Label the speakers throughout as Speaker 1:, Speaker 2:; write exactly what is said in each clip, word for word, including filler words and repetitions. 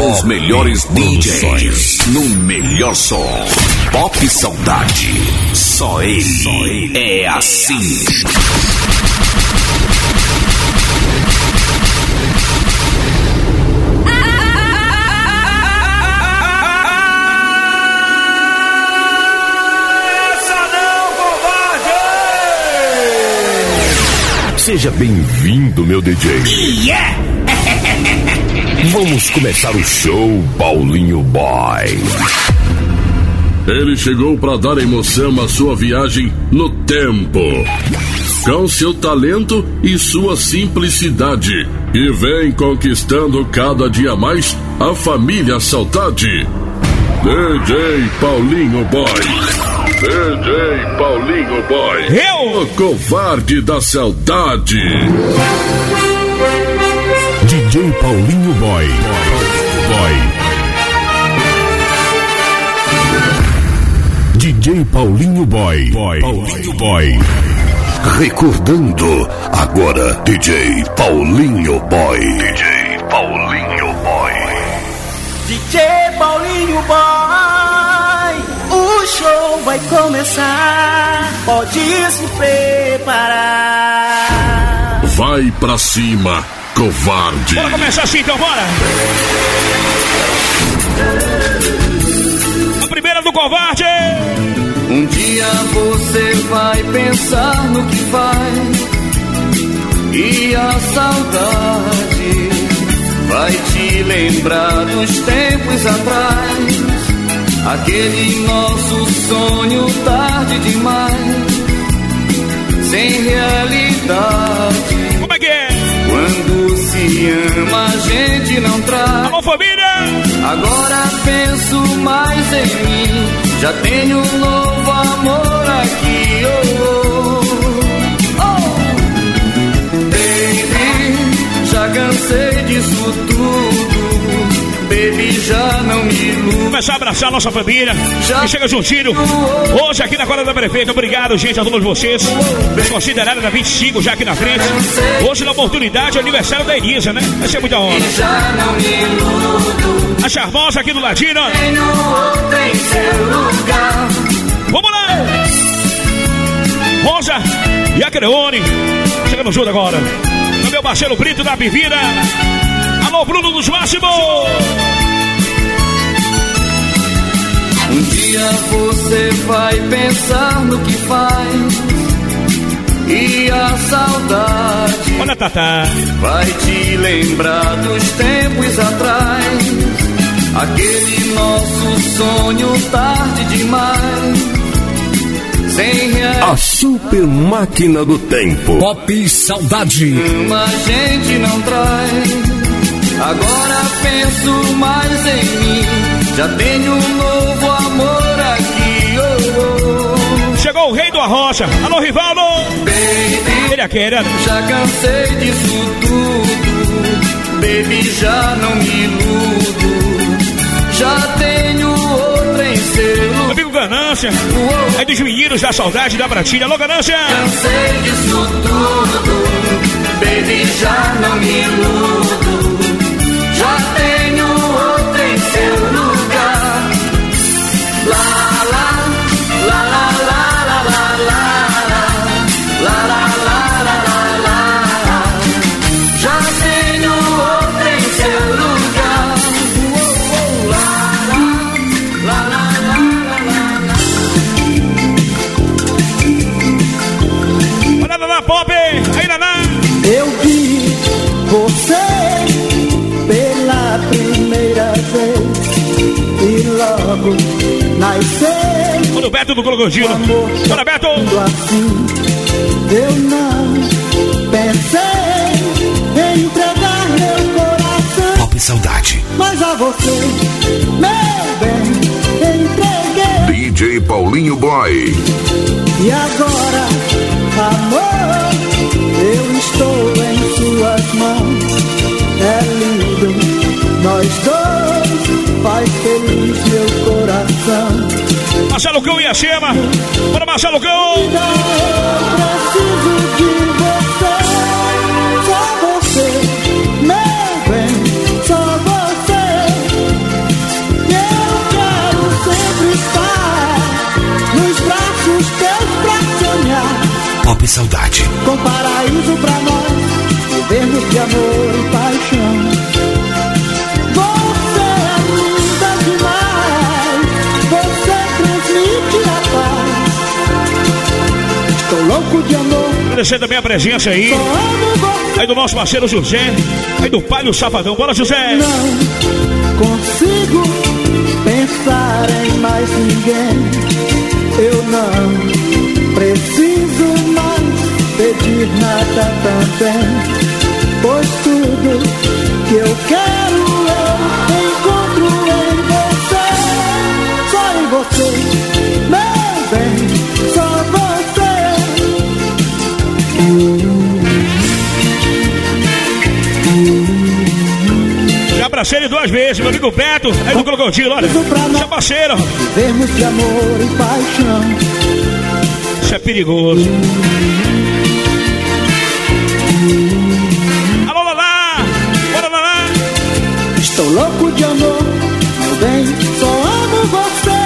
Speaker 1: Os melhores D Js no melhor som. Pop Saudade. Só ele, Só ele é assim.
Speaker 2: Seja bem-vindo, meu D J.
Speaker 1: Yeah!
Speaker 2: Vamos começar o show, Paulinho Boy.
Speaker 3: Ele chegou para dar emoção à sua viagem no tempo, com seu talento e sua simplicidade, e vem conquistando cada dia mais a família Saudade. D J Paulinho Boy. D J Paulinho Boy.
Speaker 4: Eu?
Speaker 3: O covarde da saudade.
Speaker 2: D J Paulinho Boy. Boy. D J Paulinho Boy. Boy. Paulinho Boy.
Speaker 5: Recordando agora D J Paulinho Boy. D J Paulinho Boy.
Speaker 6: D J Paulinho Boy. O show vai começar, pode se preparar.
Speaker 3: Vai pra cima, covarde.
Speaker 4: Bora começar assim então, bora. A primeira do covarde.
Speaker 6: Um dia você vai pensar no que faz, e a saudade vai te lembrar dos tempos atrás. Aquele nosso sonho tarde demais, sem realidade.
Speaker 4: Como é que é?
Speaker 6: Quando se ama a gente não traz.
Speaker 4: Alô, família!
Speaker 6: Agora penso mais em mim, já tenho um novo amor aqui. Oh, oh, oh. Baby, já cansei disso tudo. Baby, já não me iludo.
Speaker 4: Começar a abraçar a nossa família que chega juntinho hoje aqui na Cola da Prefeita. Obrigado, gente, a todos vocês. Considerada da vinte e cinco já aqui na frente. Hoje, na oportunidade, é aniversário da Elisa, né? Vai ser muita honra. A charmosa aqui do ladinho. Vamos lá! Rosa e a Creone chegando junto agora. O meu parceiro Brito da Bivira. Alô, Bruno dos Máximos!
Speaker 6: Um dia você vai pensar no que faz, e a saudade
Speaker 4: olha, Tata,
Speaker 6: vai te lembrar dos tempos atrás. Aquele nosso sonho tarde demais, sem real...
Speaker 2: A super máquina do tempo.
Speaker 1: Pop Saudade.
Speaker 6: A gente não traz. Agora penso mais em mim, já tenho um novo amor aqui. Oh, oh.
Speaker 4: Chegou o rei do Arrocha. Alô, Rivaldo.
Speaker 6: Baby,
Speaker 4: ele aqui, né?
Speaker 6: já cansei disso tudo. Baby, já não me iludo. Já tenho outra em selo.
Speaker 4: Meu amigo Ganância.
Speaker 6: Oh, oh.
Speaker 4: É dos meninos da saudade da Bratilha. Alô, Ganância.
Speaker 6: Cansei disso tudo. Baby, já não me iludo. Já tenho outra em seu lugar. La la la la la la la la la la la la la. Já tenho outra em seu lugar. La la la la la la.
Speaker 4: Olha lá, Pop. Aí, Naná.
Speaker 6: Eu vi você pela primeira vez e logo nasceu.
Speaker 4: Olha o Beto do Crocodilo. Bora, Beto.
Speaker 6: Assim, eu não pensei em entregar meu coração.
Speaker 1: Pop Saudade.
Speaker 6: Mas a você, meu bem, entreguei.
Speaker 5: D J Paulinho Boy.
Speaker 6: E agora, amor, eu estou em suas mãos. É lindo, nós dois, faz feliz meu coração.
Speaker 4: Marcelo Cão e a Chema. Bora, Marcelo Cão.
Speaker 6: Eu preciso de você, só você, meu bem, só você.
Speaker 2: Pop Saudade.
Speaker 7: Com paraíso pra nós, vivermos de amor e paixão. Você é linda demais, você transmite a paz. Estou louco de amor.
Speaker 4: Agradecer também a presença aí, aí do nosso parceiro José, aí do pai do Safadão. Bora, José!
Speaker 7: Não consigo pensar em mais ninguém. Eu não preciso mais pedir nada também, pois tudo que eu quero eu encontro em você. Só em você, meu bem, só você.
Speaker 4: Já abracei ele duas vezes, meu amigo Beto, aí do Crocodilo, olha, seu parceiro.
Speaker 7: Vivemos de amor e paixão.
Speaker 4: Isso é perigoso. Alô, Lalá! Bora, Lalá!
Speaker 7: Estou louco de amor, meu bem, só amo você.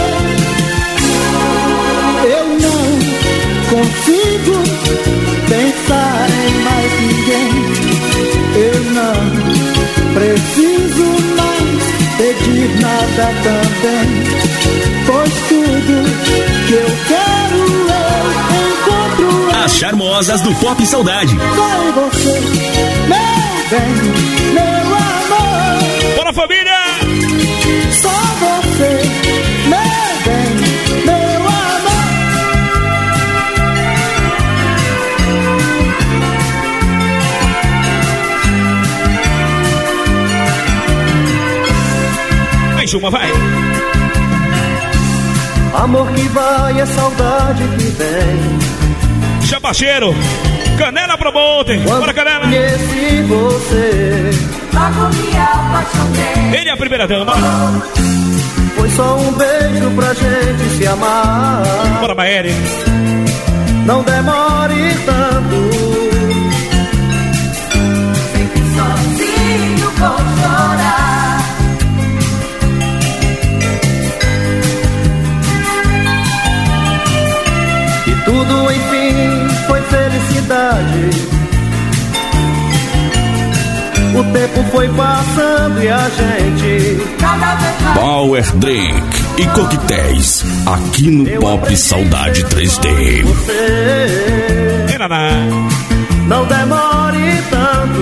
Speaker 7: Eu não consigo pensar em mais ninguém. Eu não preciso mais pedir nada também, pois tudo que eu quero eu encontro.
Speaker 2: As charmosas do Pop Saudade.
Speaker 7: Só em você, meu bem, meu amor.
Speaker 4: Bora, família!
Speaker 7: Só você, meu bem, meu amor.
Speaker 4: Mais uma, vai!
Speaker 6: Amor que vai é saudade que vem.
Speaker 4: Seu parceiro, Canela Promoter. Bora, Canela!
Speaker 6: Conheci você,
Speaker 8: logo me apaixonei.
Speaker 4: Ele é a primeira dama.
Speaker 6: foi só um beijo pra gente se amar.
Speaker 4: Bora, Maeri!
Speaker 6: Não demore tanto.
Speaker 8: Fique sozinho, vou chorar.
Speaker 6: E tudo enfim foi felicidade. O tempo foi passando e a gente
Speaker 8: Cada vez mais
Speaker 2: Power Drink e coquetéis aqui no
Speaker 6: Eu
Speaker 2: Pop
Speaker 6: aprendi
Speaker 2: Saudade
Speaker 6: a
Speaker 2: três D.
Speaker 6: você.
Speaker 4: Ei, Naná!
Speaker 6: Não demore tanto.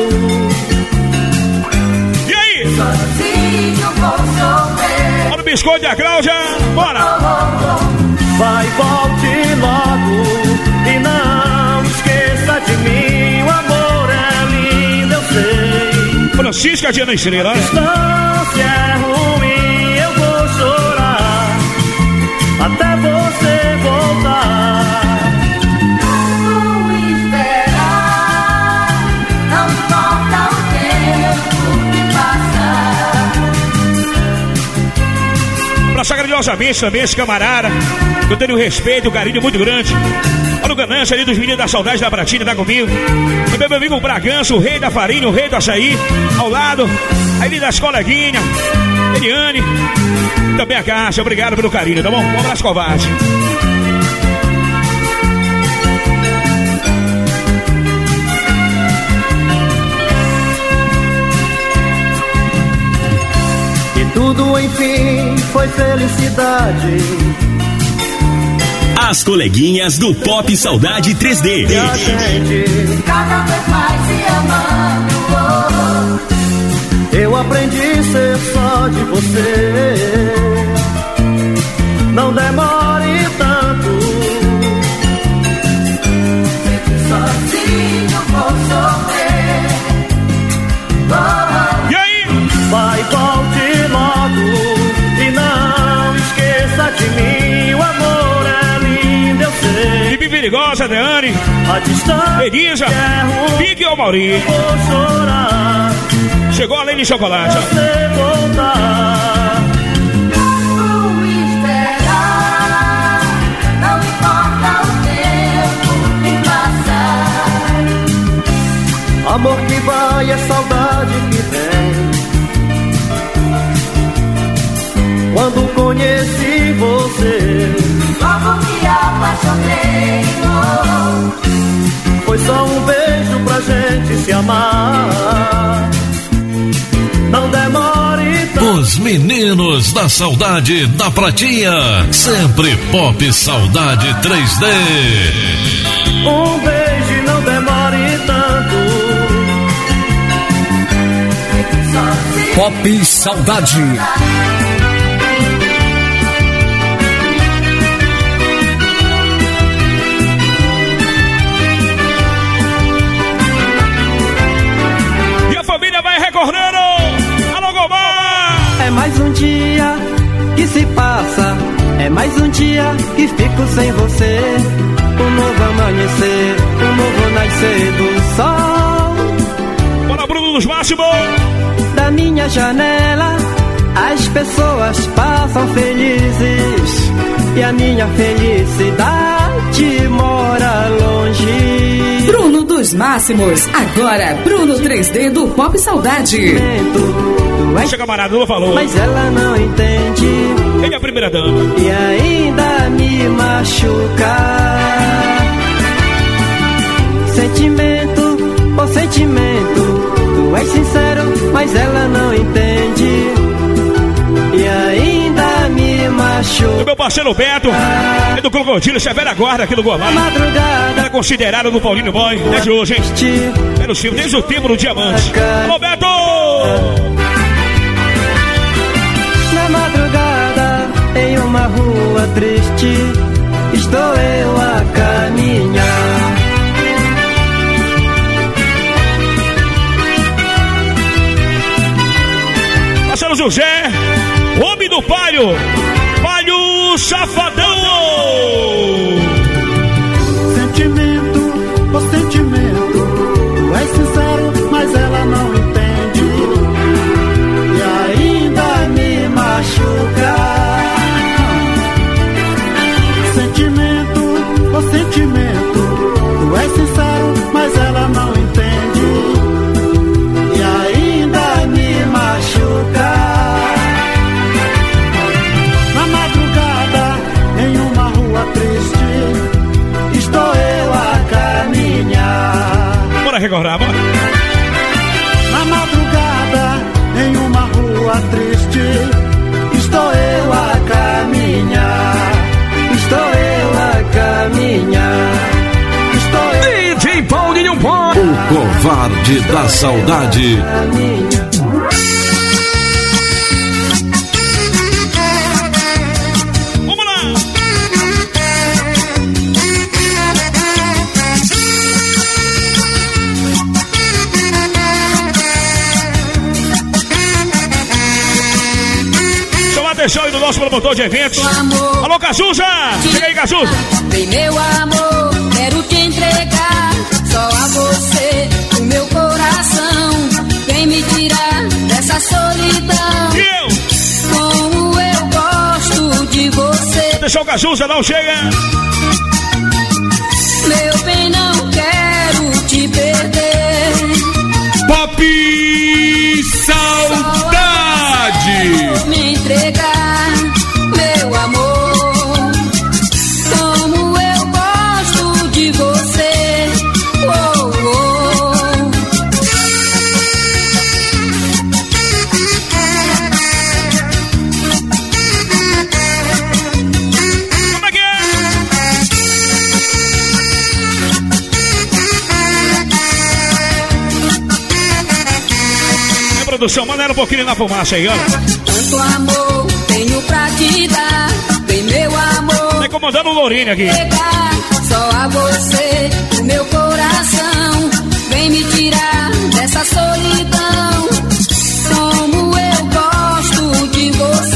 Speaker 4: E aí?
Speaker 8: sozinho vou sofrer.
Speaker 4: Bora o biscoito e a Cláudia! Bora!
Speaker 6: Vai, volte logo e não esqueça de mim. O amor é lindo, eu sei.
Speaker 4: Francisca Diana Estrela, olha.
Speaker 6: Distância é ruim, eu vou chorar até você voltar.
Speaker 8: Vou esperar. Não importa o tempo que passar.
Speaker 4: Pra sagradiosamente também esse camarada, eu tenho um respeito, um carinho muito grande. Olha o Ganância ali dos meninos da Saudade da Pratina, tá comigo. Também meu amigo Bragança, o rei da farinha, o rei do açaí, ao lado. Aí das coleguinhas, Eliane, também a Caixa, obrigado pelo carinho, tá bom? Um abraço, covarde.
Speaker 6: E tudo enfim foi felicidade.
Speaker 2: As coleguinhas do Pop Saudade três D.
Speaker 6: E a gente
Speaker 8: Cada vez mais se amando.
Speaker 6: eu aprendi a ser só de você. Não demore tanto.
Speaker 8: Fique sozinho, vou sofrer. Oh,
Speaker 4: E aí?
Speaker 6: Vai, volte logo e não esqueça de mim. O amor é lindo, eu sei.
Speaker 4: Bibi Perigosa, Deane,
Speaker 6: A distância
Speaker 4: Elisa,
Speaker 6: é ruim,
Speaker 4: Pique ou Mauri.
Speaker 6: vou chorar
Speaker 4: Chegou a Lene de Chocolate, ó.
Speaker 6: você voltar.
Speaker 8: vou esperar. Não importa o tempo que passar.
Speaker 6: Amor que vai é saudade que vem. Quando conheci você,
Speaker 8: Logo me apaixonei. Oh,
Speaker 9: Os meninos da saudade da Pratinha. Sempre Pop Saudade três D.
Speaker 6: Um beijo não demore tanto.
Speaker 1: Pop Saudade.
Speaker 4: E a família vai recordando. Alô, Gomar!
Speaker 7: É mais um dia que se passa, é mais um dia que fico sem você. Um novo amanhecer, um novo nascer do sol.
Speaker 4: Bora, Bruno dos Máximos!
Speaker 7: Da minha janela, as pessoas passam felizes e a minha felicidade mora longe.
Speaker 10: Bruno dos Máximos, agora Bruno três D do Pop Saudade.
Speaker 4: Deixa, camarada, não falou.
Speaker 7: Mas ela não entende.
Speaker 4: Ele é a primeira dama.
Speaker 7: E ainda me machuca. Sentimento, oh sentimento, tu és sincero, mas ela não entende. E ainda me machuca.
Speaker 4: O meu parceiro Beto, é do Crocodilo, Severa Guarda aqui no Guamá. Era considerado no Paulinho Boy, desde hoje, hein? Era o filme, desde o tempo do Diamante. Alô, Beto!
Speaker 7: Na madrugada, em uma rua triste, estou eu a caminhar.
Speaker 4: Marcelo José, homem do Palio, Palio Safadão.
Speaker 6: Sentimento, oh sentimento, tu és sincero, mas ela não entende. E ainda me machuca. Sentimento, oh sentimento, tu és sincero, mas ela não entende. E ainda me machuca. Na madrugada, em uma rua triste, estou eu a caminhar.
Speaker 4: Bora recordar, bora.
Speaker 6: Na madrugada, em uma rua triste, estou eu a caminhar. Estou eu a caminhar. Estou eu
Speaker 9: D J Paulinho Boy, o covarde da saudade.
Speaker 6: a caminhar.
Speaker 4: Vamos lá! Chama a atenção aí do nosso promotor de eventos. Alô, Cazuza! Chega aí, Cazuza!
Speaker 8: Vem, meu amor, quero te entregar só a você o meu coração. Vem me tirar dessa solidão.
Speaker 4: E eu?
Speaker 8: Como eu gosto de você.
Speaker 4: Deixa o Cazuza, não chega!
Speaker 8: Meu bem, não quero te perder.
Speaker 2: Pop Saudade.
Speaker 8: Vou me entregar, meu amor. Como eu gosto de você. Oh, oh.
Speaker 4: Como é que é? É, produção, manda um pouquinho na fumaça aí, ó.
Speaker 8: Tanto amor tenho pra te dar. Vem, meu amor.
Speaker 4: Tá incomodando o Lourinho aqui.
Speaker 8: Pegar só a você o meu coração. Vem me tirar dessa solidão. Como eu gosto de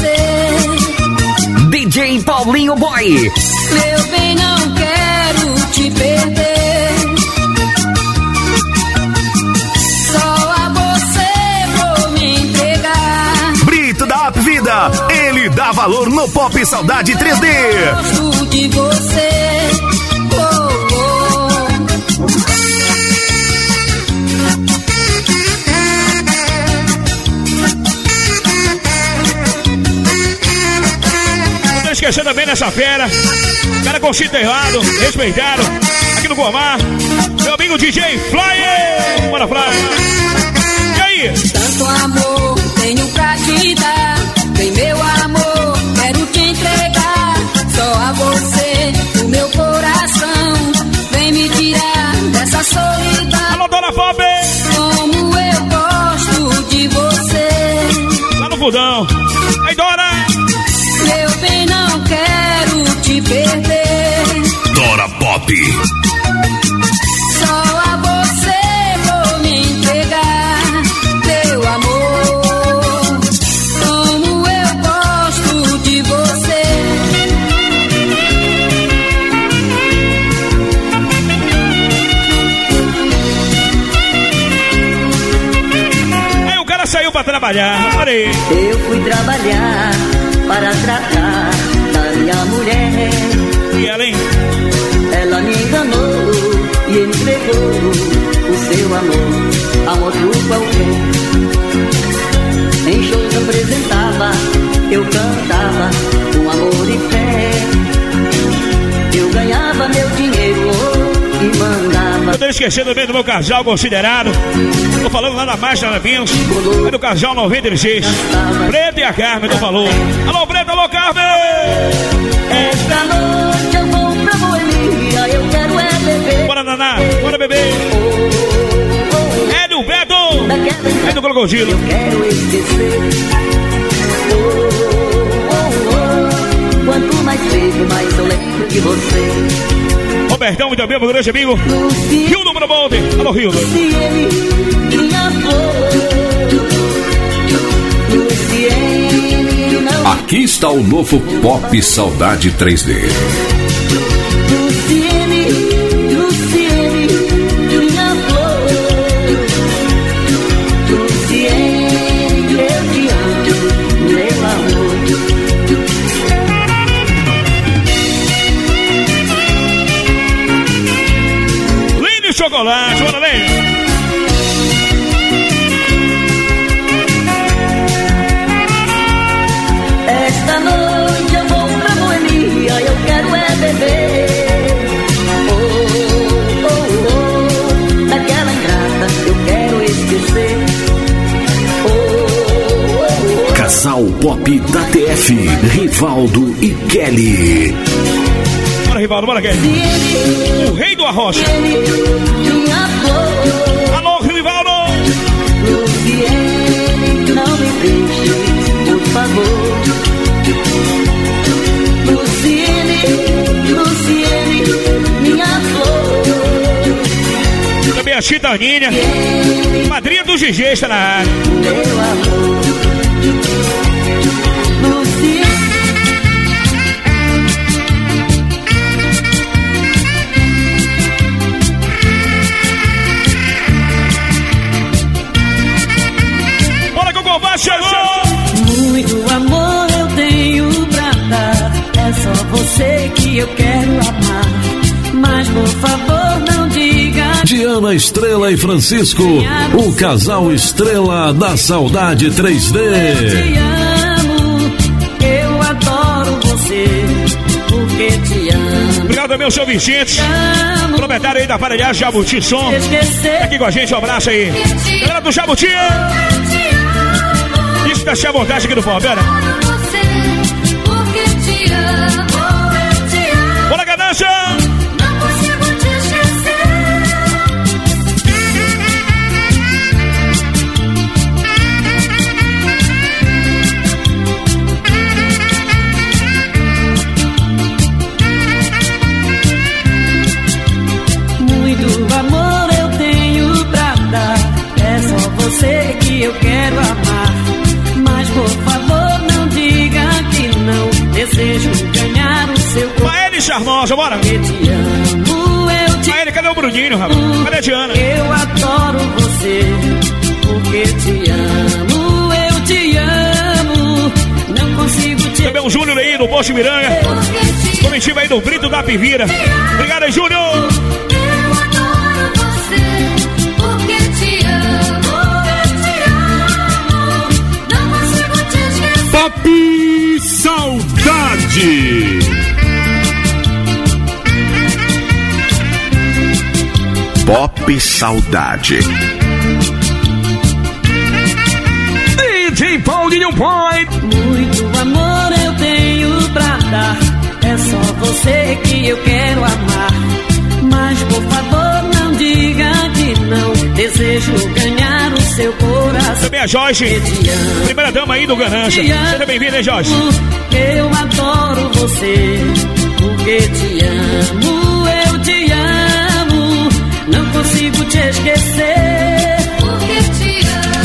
Speaker 8: você.
Speaker 1: D J Paulinho Boy.
Speaker 8: Meu bem, não quero te perder. Só a você vou me entregar.
Speaker 5: Brito da Up Vida, ele dá valor no Pop Saudade três D.
Speaker 8: Gosto de você. Oh, oh.
Speaker 4: Não tô esquecendo também nessa fera. Cara considerado, respeitado. Aqui no Guamá. Meu amigo D J Flyer. Bora, Flyer. E aí?
Speaker 8: Tanto amor tenho pra te dar.
Speaker 4: Mudão. Aí, Dora!
Speaker 8: Meu bem, não quero te perder.
Speaker 5: Dora Pop.
Speaker 8: Só a você vou me entregar, meu amor. Como eu gosto de você.
Speaker 4: Aí o cara saiu pra trabalhar. Olha aí.
Speaker 11: Eu fui trabalhar para tratar da minha mulher.
Speaker 4: E ela, hein?
Speaker 11: Ela me enganou e entregou o seu amor a outro qualquer. Em shows apresentava, eu cantava com amor e fé. Eu ganhava meu dinheiro e mandava.
Speaker 4: Eu tô esquecendo bem do meu casal considerado. Tô falando lá na Marcha da Vinhos. É do casal noventa e seis. Preto e a Carmen, tu falou. Alô, Preto, alô, Carmen!
Speaker 11: Esta noite eu vou pra Boemia, eu quero é beber.
Speaker 4: Bora, Naná, bora beber. É do Beto, é do Crocodilo.
Speaker 11: Eu quero esquecer. Oh, oh, oh. Quanto mais vejo, mais eu lembro de você.
Speaker 4: Robertão, muito bem, meu grande amigo. Rio do Brabante. Alô, Rio.
Speaker 1: Aqui está o novo Pop Saudade três D.
Speaker 11: Luciene, Luciene, minha flor. Luciene, eu te amo, meu amor.
Speaker 4: Lindo chocolate, bora ler.
Speaker 11: Esta noite eu vou pra Boemia, eu quero é beber. Oh, oh, oh, daquela ingrata eu quero esquecer. Oh, oh, oh.
Speaker 5: Casal Pop da T F, Rivaldo e Kelly.
Speaker 4: Bora, Rivaldo, bora, Kelly. O rei do arroz. Alô, Rivaldo.
Speaker 11: Luciene, não me deixe, por favor. Luciene, Luciene, minha flor.
Speaker 4: Também a Chitaninha, madrinha do G G, está na área.
Speaker 11: Meu amor, Luciene.
Speaker 4: Bora que o combate chegou!
Speaker 11: Muito amor eu tenho pra dar. É só você que eu quero amar. Mas por favor não diga.
Speaker 9: Diana Estrela e Francisco, o casal Estrela da Saudade três D.
Speaker 11: Eu te amo, eu adoro você, porque te amo.
Speaker 4: Obrigado também ao seu Vicente, proprietário aí da aparelhagem Jabuti Som. Tá aqui com a gente, um abraço aí. Galera do Jabuti! Isso tá cheio à vontade aqui no pop, olha. Bora, ganância!
Speaker 11: Muito amor eu tenho pra dar. É só você que eu quero amar. Mas por favor não diga que não. Desejo ganhar o seu corpo.
Speaker 4: Maeli Charmosa, bora!
Speaker 11: Eu te amo, eu te
Speaker 4: Maeli, cadê o Bruninho, rapaz? Cadê a Diana?
Speaker 11: Eu adoro você, porque te amo, eu te amo. Não consigo te...
Speaker 4: Também o Júnior aí do Posto Miranga. Comitiva aí do Brito da Pivira. Obrigado aí, Júnior!
Speaker 8: Eu adoro você, porque te amo, eu te amo. Não consigo te esquecer.
Speaker 2: Pop Saudade.
Speaker 5: Pop Saudade.
Speaker 4: D J Paulinho Boy.
Speaker 11: Muito amor eu tenho pra dar. É só você que eu quero amar. Mas por favor não diga que não. Desejo ganhar o seu seu coração.
Speaker 4: Também a Jorge, primeira dama aí do Ganância. Seja bem-vinda, hein, Jorge?
Speaker 11: Eu adoro você, porque te amo, eu te amo. Não consigo te esquecer, porque te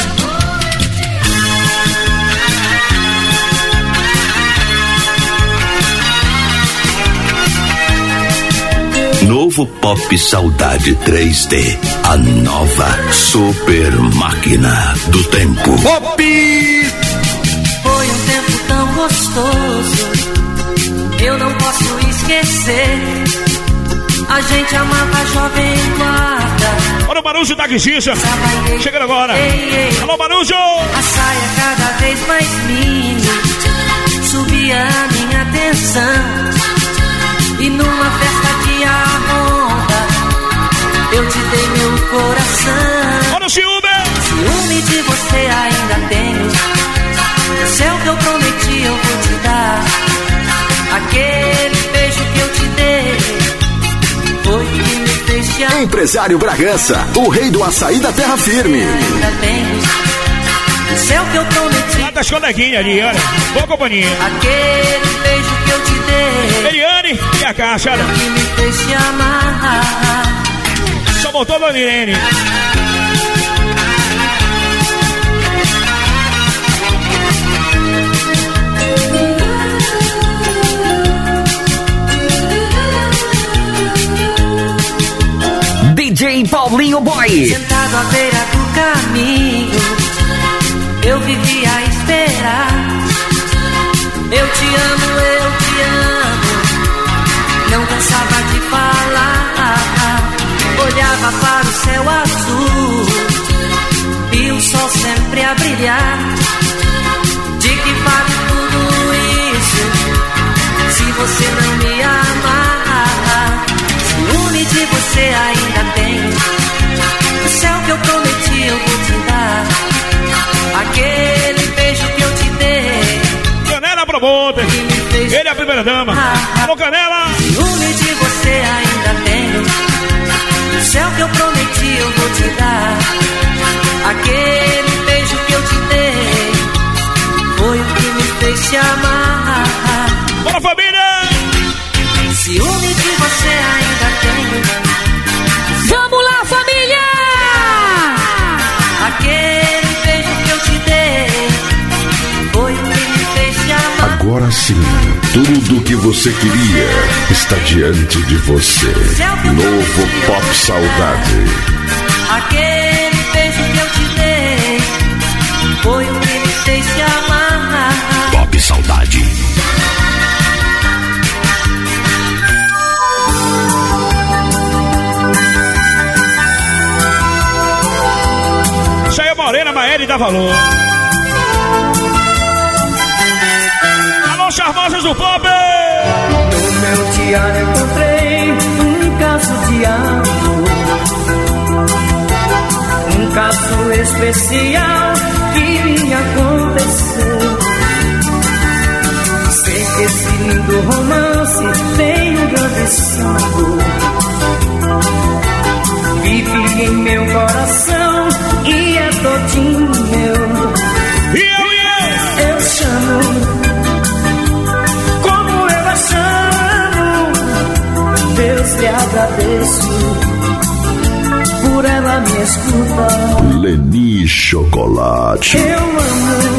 Speaker 5: amo. Novo Pop Saudade três D. A nova super máquina do tempo. Pop!
Speaker 12: Foi um tempo tão gostoso, eu não posso esquecer. A gente amava a jovem guarda.
Speaker 4: Olha o Marujo da Guixixa, chegando agora. Ei, ei. Alô, Marujo!
Speaker 12: A saia cada vez mais mini subia a minha atenção. E numa festa de arronda eu te dei meu coração.
Speaker 4: Olha o ciúme!
Speaker 12: Ciúme de você ainda tenho. O céu que eu prometi eu vou te dar. Aquele beijo que eu te dei foi que me fez te amar.
Speaker 5: Empresário Bragança, o rei do açaí da terra firme.
Speaker 12: Ainda tenho. O céu que eu prometi.
Speaker 4: Lá das coleguinhas ali, olha. Boa companhia.
Speaker 12: Aquele beijo que eu te dei.
Speaker 4: Eliane e a Caixa, olha.
Speaker 12: Que me fez te amar.
Speaker 4: Só voltou a Dona Irene.
Speaker 13: D J Paulinho Boy.
Speaker 12: Sentado à beira do caminho, eu vivia a esperar. Eu te amo, eu te amo. Não cansava de falar. Olhava para o céu azul e o sol sempre a brilhar. De que vale tudo isso se você não me amar? Ciúme de você ainda tenho. O céu que eu prometi eu vou te dar. Aquele beijo que eu te dei.
Speaker 4: Canela Promoter, ele é a primeira dama. Alô, Canela!
Speaker 12: Ciúme de você ainda tenho. O céu que eu prometi eu vou te dar. Aquele beijo que eu te dei foi o que me fez te amar.
Speaker 4: Bora, família!
Speaker 12: Ciúme de você ainda tenho.
Speaker 10: Vamos lá, família!
Speaker 12: Aquele beijo que eu te dei foi o que me fez te amar.
Speaker 5: Agora sim, tudo o que você queria está diante de você. Novo Pop Saudade.
Speaker 12: Aquele beijo que eu te dei foi o que me fez te amar.
Speaker 5: Pop Saudade.
Speaker 4: Saiu Morena, Maeli dá valor. Alô, charmosas do pop!
Speaker 11: No meu diário encontrei um caso de amor, um caso especial que me aconteceu. Sei que esse lindo romance tem um grande sabor. Vive em meu coração e é todinho meu.
Speaker 4: E eu, e eu?
Speaker 11: Eu chamo, como eu a chamo. Deus lhe agradeço, por ela me escuta.
Speaker 5: Leni Chocolate.
Speaker 11: Eu amo,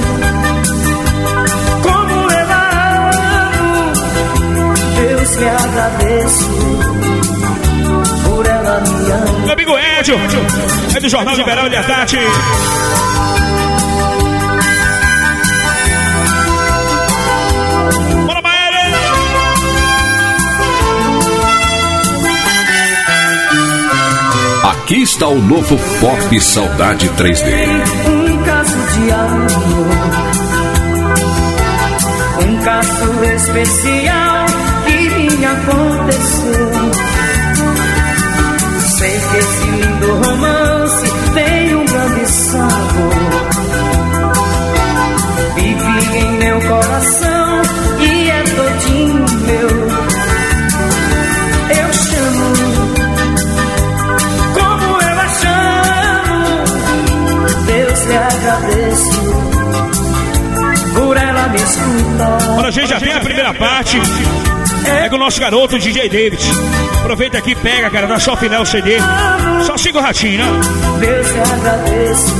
Speaker 11: como eu a amo. Deus lhe agradeço, por ela me ama.
Speaker 4: Meu amigo Edio, é do Jornal Liberal de Atati. Bora, Maíra!
Speaker 1: Aqui está o novo Pop Saudade três D.
Speaker 11: Um caso de amor, um caso especial que me aconteceu. Sei que esse lindo romance tem um grande sabor. Vive em meu coração e é todinho meu. Eu chamo, como eu a chamo. Deus
Speaker 4: Olha, a gente já tem a primeira parte. É com o nosso garoto D J David. Aproveita aqui, pega, cara, dá só final o C D. Só siga o ratinho, né?
Speaker 11: Deus te agradeço.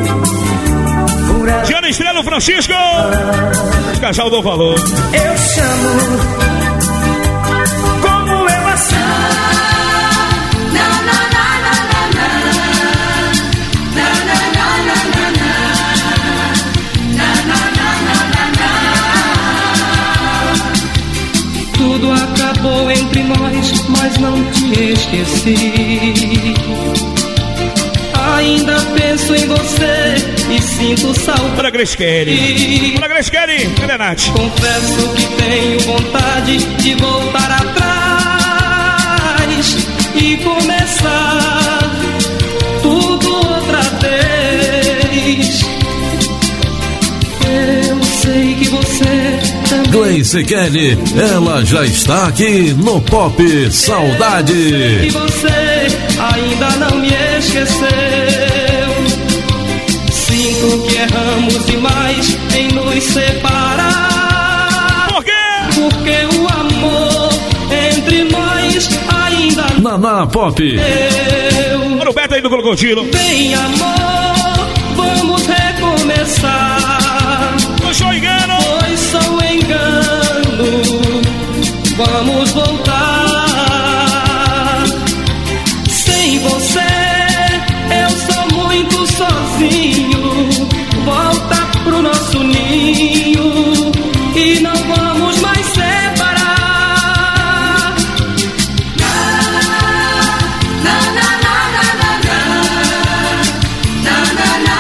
Speaker 4: Diana Estrela, Francisco. O casal do valor.
Speaker 11: Eu chamo como eu achar. Tudo acabou entre nós, mas não te esqueci. Ainda penso em você e sinto saudade.
Speaker 4: Olha a Grace Kelly. Olha a Grace Kelly. Cadê a Nath?
Speaker 11: Confesso que tenho vontade de voltar atrás e começar tudo outra vez. Eu sei que você também...
Speaker 9: Grace Kelly, ela já está aqui no Pop Saudade.
Speaker 11: E você ainda não me esqueceu. Sinto que erramos demais em nos separar.
Speaker 4: Por quê?
Speaker 11: Porque o amor entre nós ainda não.
Speaker 9: Naná Pop.
Speaker 4: Olha o Beto aí do Crocodilo.
Speaker 11: Vem, amor, vamos recomeçar.
Speaker 4: Foi só engano.
Speaker 11: Foi só um engano. Vamos voltar. Sem você eu sou muito sozinho. Volta pro nosso ninho e não vamos mais separar. Na, na, na, na, na, na, na, na, na, na,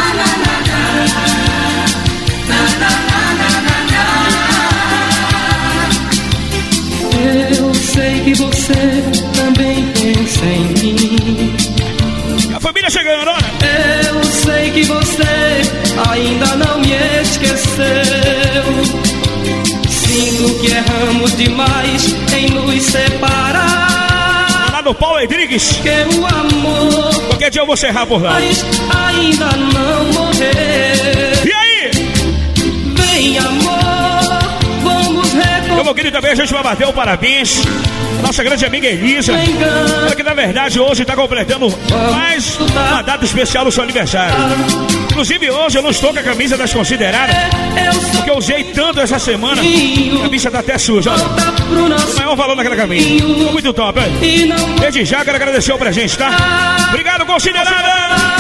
Speaker 11: na, na, na. Eu sei que você também pensa em mim.
Speaker 4: A família chegando, olha.
Speaker 11: Eu sei que você ainda não me esqueceu. Sinto que erramos demais em nos separar.
Speaker 4: Lá no Paulo Rodrigues.
Speaker 11: Que o amor
Speaker 4: qualquer dia eu vou serrar por lá.
Speaker 11: Mas ainda não morreu.
Speaker 4: E aí?
Speaker 11: Vem, amor, vamos recordar.
Speaker 4: Como querido, também a gente vai bater o parabéns. Nossa grande amiga Elisa, ela que na verdade hoje está completando mais uma data especial do seu aniversário. Inclusive hoje eu não estou com a camisa das consideradas, porque eu usei tanto essa semana, a camisa está até suja. Olha, o maior valor naquela camisa. Muito top, hein? Desde já quero agradecer o presente, tá? Obrigado, considerada!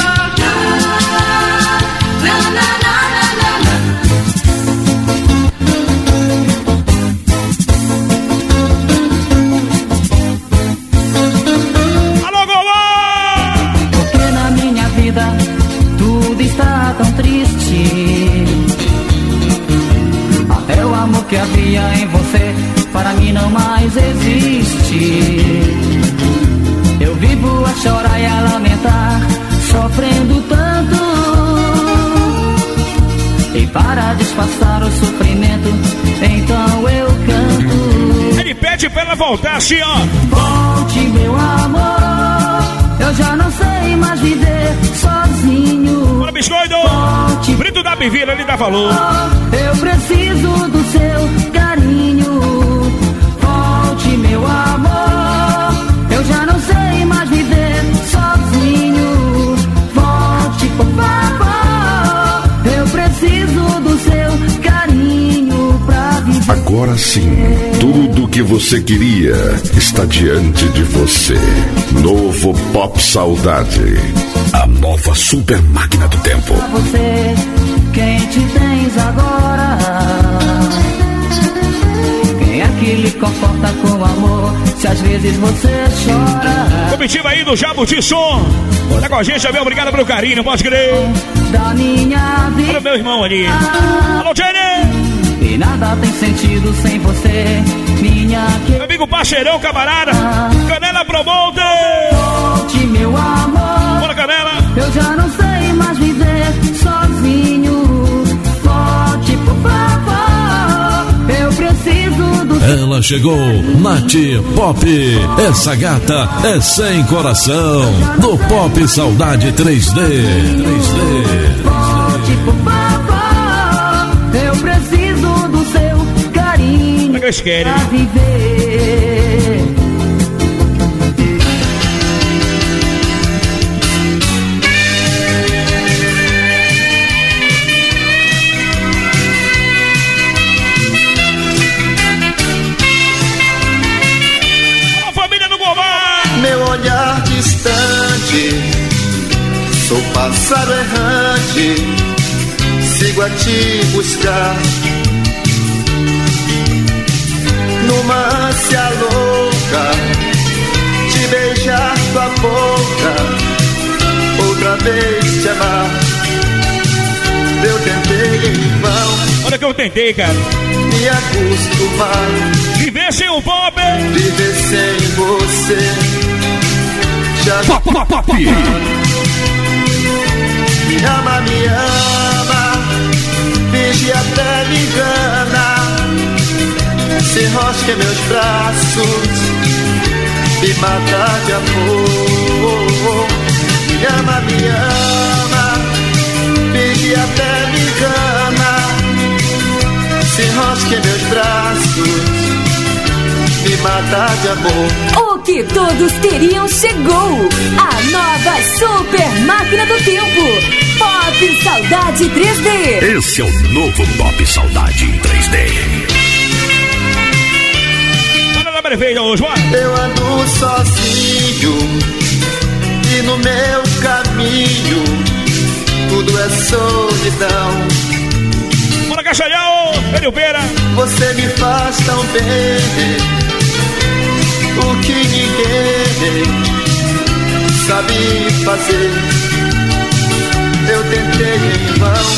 Speaker 11: Tudo está tão triste. Até o amor que havia em você para mim não mais existe. Eu vivo a chorar e a lamentar, sofrendo tanto. E para disfarçar o sofrimento, então eu canto.
Speaker 4: Ele pede pra ela voltar assim, ó.
Speaker 11: Volte, meu amor, eu já não sei mais viver sozinho.
Speaker 4: Bora, biscoito!
Speaker 11: Volte,
Speaker 4: Brito da Bivila, ele dá valor.
Speaker 11: Eu preciso do seu carinho. Volte, meu amor, eu já não sei mais viver sozinho. Volte, por favor, eu preciso do seu carinho pra viver.
Speaker 5: Agora sim, tudo que você queria está diante de você. Novo Pop Saudade. A nova super máquina do tempo.
Speaker 11: Pra você, quem te tens agora? Quem é que lhe conforta com amor? Se às vezes você chora.
Speaker 4: Comitiva aí do Jabuti Som. Tá com a gente também, obrigado pelo carinho, pode crer.
Speaker 11: Da minha vida.
Speaker 4: Olha o meu irmão ali. Alô, Jenny!
Speaker 11: E nada tem sentido sem você, minha que...
Speaker 4: Meu amigo parceirão, camarada, Canela Promoter.
Speaker 11: Volte, meu amor.
Speaker 4: Bora, Canela.
Speaker 11: Eu já não sei mais viver sozinho. Volte, por favor, eu preciso do...
Speaker 9: Ela chegou, Nath Pop. Essa gata é sem coração. No Pop Saudade três D. três D.
Speaker 11: Volte, por favor, eu preciso do seu carinho.
Speaker 4: eles querem.
Speaker 11: Pra viver.
Speaker 4: A família do Gomar.
Speaker 14: Meu olhar distante, sou pássaro errante, sigo a te buscar. Numa ânsia louca, te beijar tua boca, outra vez te amar. Eu tentei em vão.
Speaker 4: Olha que eu tentei, cara.
Speaker 14: Me acostumar.
Speaker 4: Viver sem o Bob.
Speaker 14: Viver sem você. Já
Speaker 2: Pop, pop, pop.
Speaker 14: Me ama, me ama, finge até me engana, se enrosca em meus braços, me mata de amor. Me ama, me ama, finge até me engana, se enrosca em meus braços, me mata de amor.
Speaker 10: O que todos queriam chegou! A nova Super Máquina do Tempo. Pop Saudade três D.
Speaker 1: Esse é o novo Pop Saudade três D.
Speaker 14: Eu ando sozinho e no meu caminho tudo é solidão.
Speaker 4: Bora, Caixalhão, Eliubeira.
Speaker 14: Você me faz tão bem, o que ninguém sabe fazer. Eu tentei em vão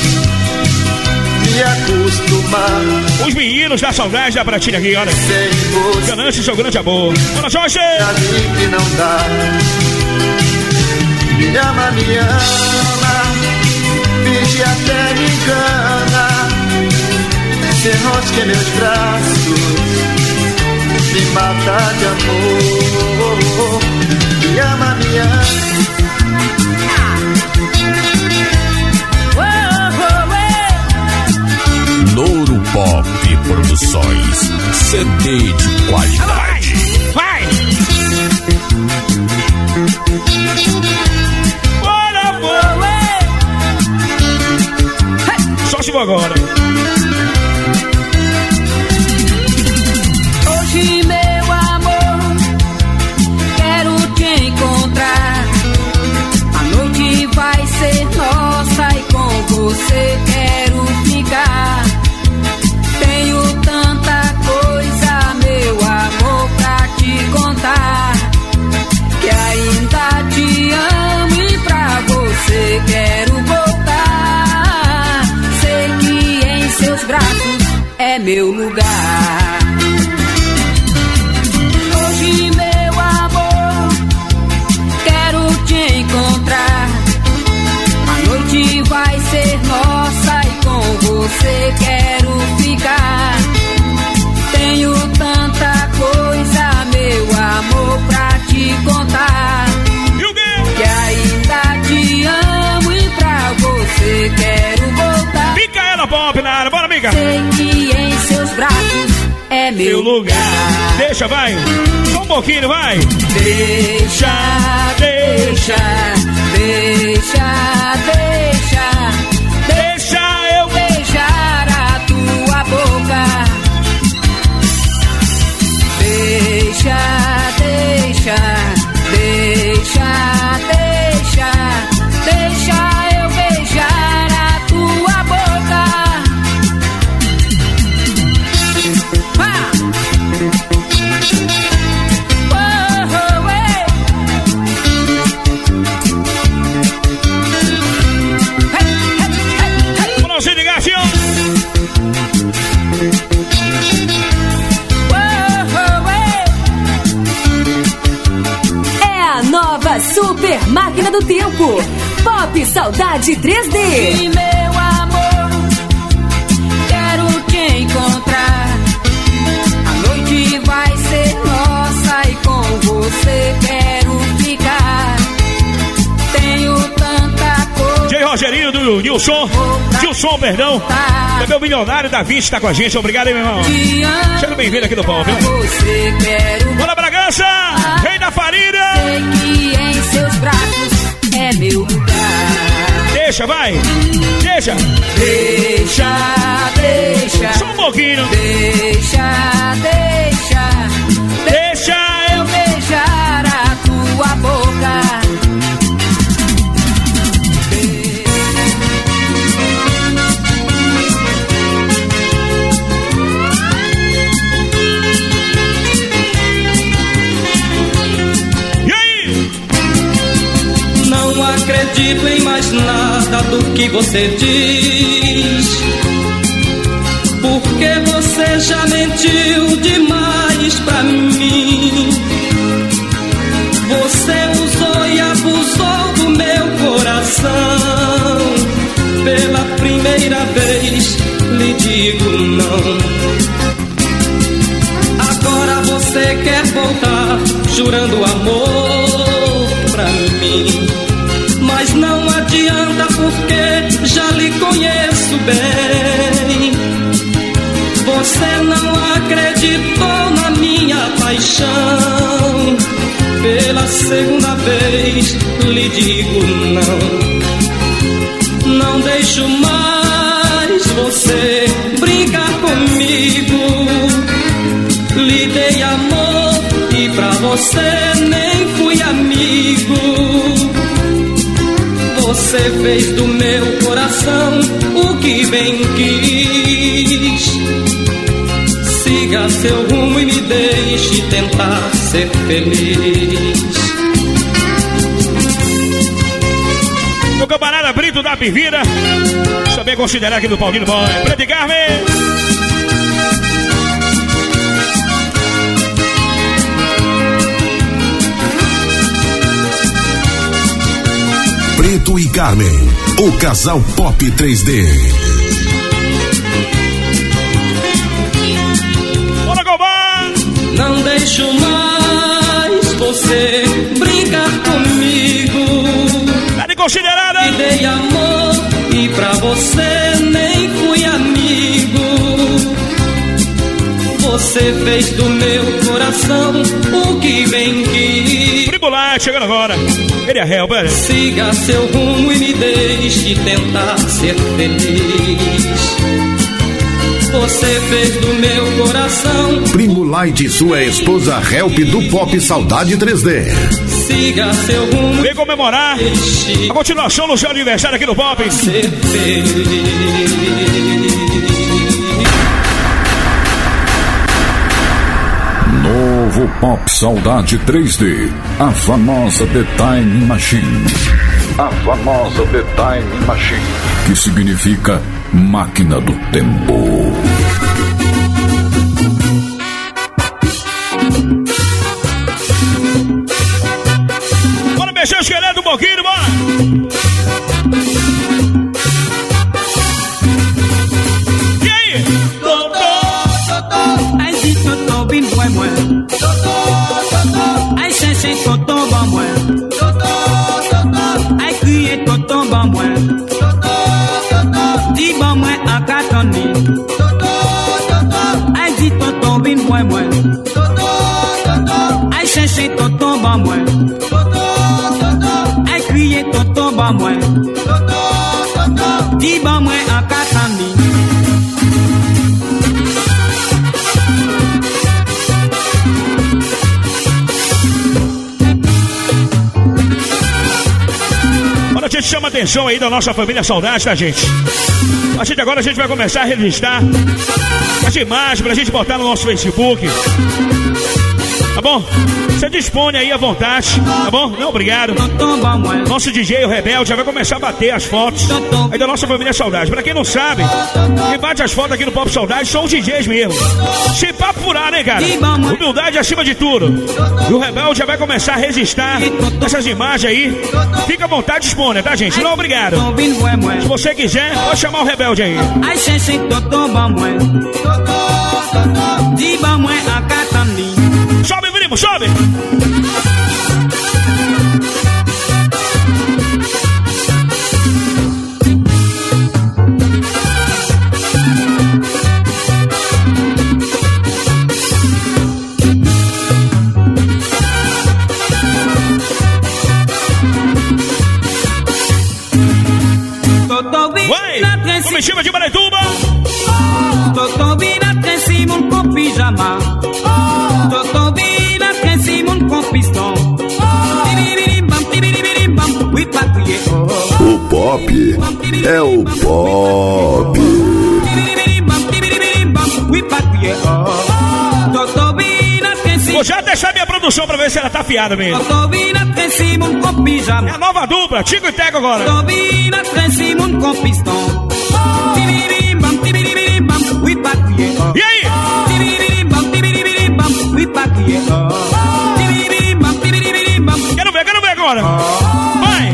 Speaker 14: me acostumar.
Speaker 4: Os meninos da saudade da Pratinha aqui, olha. Ganante, seu grande amor. Bora, Jorge!
Speaker 14: Pra mim que não dá. Me ama, me ama, finge até me engana, se enrosca em meus braços, me mata de amor. Me ama, me ama.
Speaker 1: Louro Pop Produções, C D de qualidade.
Speaker 4: Vai! Bora, bora! Só se for agora.
Speaker 11: Hoje, meu amor, quero te encontrar. A noite vai ser nossa e com você quero ficar. Tenho tanta coisa, meu amor, pra te contar, que ainda te amo e pra você quero voltar. Sei que em seus braços é meu lugar. Hoje, meu amor, quero te encontrar. A noite vai ser nossa e com você quero ficar. Tenho tanta coisa, meu amor, pra te contar, que ainda te amo e pra você quero voltar.
Speaker 4: Fica ela, Pop, na área, bora, amiga.
Speaker 11: Sei que em seus braços é meu,
Speaker 4: meu lugar.
Speaker 11: lugar.
Speaker 4: Deixa, vai. Só um pouquinho, vai.
Speaker 11: Deixa, deixa, deixa, deixa, deixa eu beijar a tua boca. Deixa, deixa, deixa, deixa, deixa eu beijar a tua boca. Ah! Oh, oh, hey. Hey, hey, hey.
Speaker 4: Vamos sem ligação.
Speaker 10: Super Máquina do Tempo. Pop Saudade três D.
Speaker 11: E meu amor, quero te encontrar. A noite vai ser nossa e com você quero ficar. Tenho tanta coisa.
Speaker 4: J. Rogerinho do do Nilson. Nilson, perdão. Também o milionário da Vinte tá com a gente. Obrigado, hein, meu irmão. Seja bem-vindo aqui do Pop, viu? Bora, Bragança! Rei da farinha!
Speaker 8: Sei que em seus braços é meu lugar.
Speaker 4: Deixa, vai! Deixa!
Speaker 8: Deixa, deixa.
Speaker 4: Só um pouquinho.
Speaker 8: Deixa, deixa.
Speaker 4: Deixa
Speaker 8: eu beijar a tua boca.
Speaker 15: Não acredito em mais nada do que você diz, porque você já mentiu demais pra mim. Você usou e abusou do meu coração. Pela primeira vez lhe digo não. Agora você quer voltar, jurando amor pra mim. Mas não adianta, porque já lhe conheço bem. Você não acreditou na minha paixão. Pela segunda vez lhe digo não. Não deixo mais você brincar comigo. Lhe dei amor e pra você nem fui amigo. Você fez do meu coração o que bem quis. Siga seu rumo e me deixe tentar ser feliz.
Speaker 4: Meu camarada Brito da Pivira, também considerado aqui do Paulinho Boy. Preto Carmen.
Speaker 2: Preto e Carmen, o casal Pop três D.
Speaker 4: Bora, Gobá!
Speaker 15: Não deixo mais você brincar comigo.
Speaker 4: Tá de considerada?
Speaker 15: Te dei amor e pra você nem fui amigo. Você fez do meu coração o que bem quis.
Speaker 4: Tribulante, chegando agora. Ele é réu, velho.
Speaker 15: Siga seu rumo e me deixe tentar ser feliz. Você fez do meu coração.
Speaker 5: Primo Light, sua esposa Help do Pop Saudade três D.
Speaker 15: Siga seu rumo.
Speaker 4: Vem comemorar a continuação do seu aniversário aqui do Pop.
Speaker 15: Ser feliz.
Speaker 2: Novo Pop Saudade três D, a famosa The Time Machine. A famosa The Time Machine, que significa máquina do tempo.
Speaker 4: Bora mexer o esqueleto um pouquinho, bora! E aí?
Speaker 11: Aïe chercher tonton ban moi. Aïe crier tonton ban moi. Dis ban moi en cartonné. Aïe dis tonton bin moi moi. Aïe chercher tonton ban moi. Aïe crier tonton ban moi. Dis ban moi en cartonné.
Speaker 4: A gente chama a atenção aí da nossa família Saudade, tá, gente? A gente agora a gente vai começar a registrar as imagens pra gente botar no nosso Facebook. Tá bom? Você dispõe aí à vontade, tá bom? Não, obrigado. Nosso D J, o Rebelde, já vai começar a bater as fotos aí da nossa família Saudade. Pra quem não sabe, quem bate as fotos aqui no Pop Saudade são os D Js mesmo. Sem papo furado, hein, cara? Humildade acima de tudo. E o Rebelde já vai começar a registrar essas imagens aí. Fica à vontade, disponha, tá, gente? Não, obrigado. Se você quiser, pode chamar o Rebelde aí. Sobe, primo, sobe! comitiva de Marituba.
Speaker 11: Totovina tem Simon com pijama. Totovina tem Simon com pistão.
Speaker 5: O pop é o pop.
Speaker 4: Vou já deixar minha produção pra ver se ela tá afiada mesmo. É a nova dupla, Tico e Teco agora. E aí? Quero ver, quero ver agora. Vai.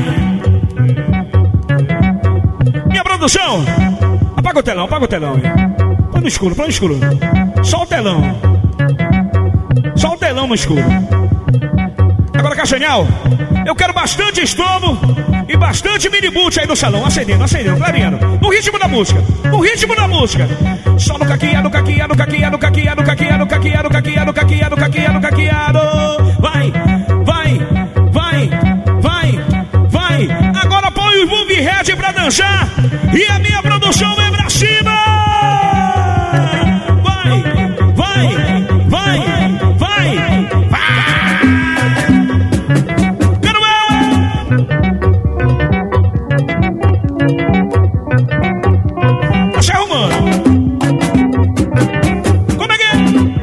Speaker 4: Minha produção. Apaga o telão, apaga o telão. Põe no escuro, põe no escuro. Só o telão. Só o telão no escuro. Agora, Castanhal, eu quero bastante estômago e bastante mini-boot aí no salão. Acendendo, acendendo, clareando. No ritmo da música. No ritmo da música. Só no caqueado, caqueado, caqueado, caqueado, caqueado, caqueado, caqueado, caqueado, caqueado, caqueado. Vai, vai, vai, vai, vai. Agora põe o Move Red pra dançar. E a minha produção é pra cima. Vai, vai, vai, vai, vai. Quero ver. Tá se arrumando. Como é que é?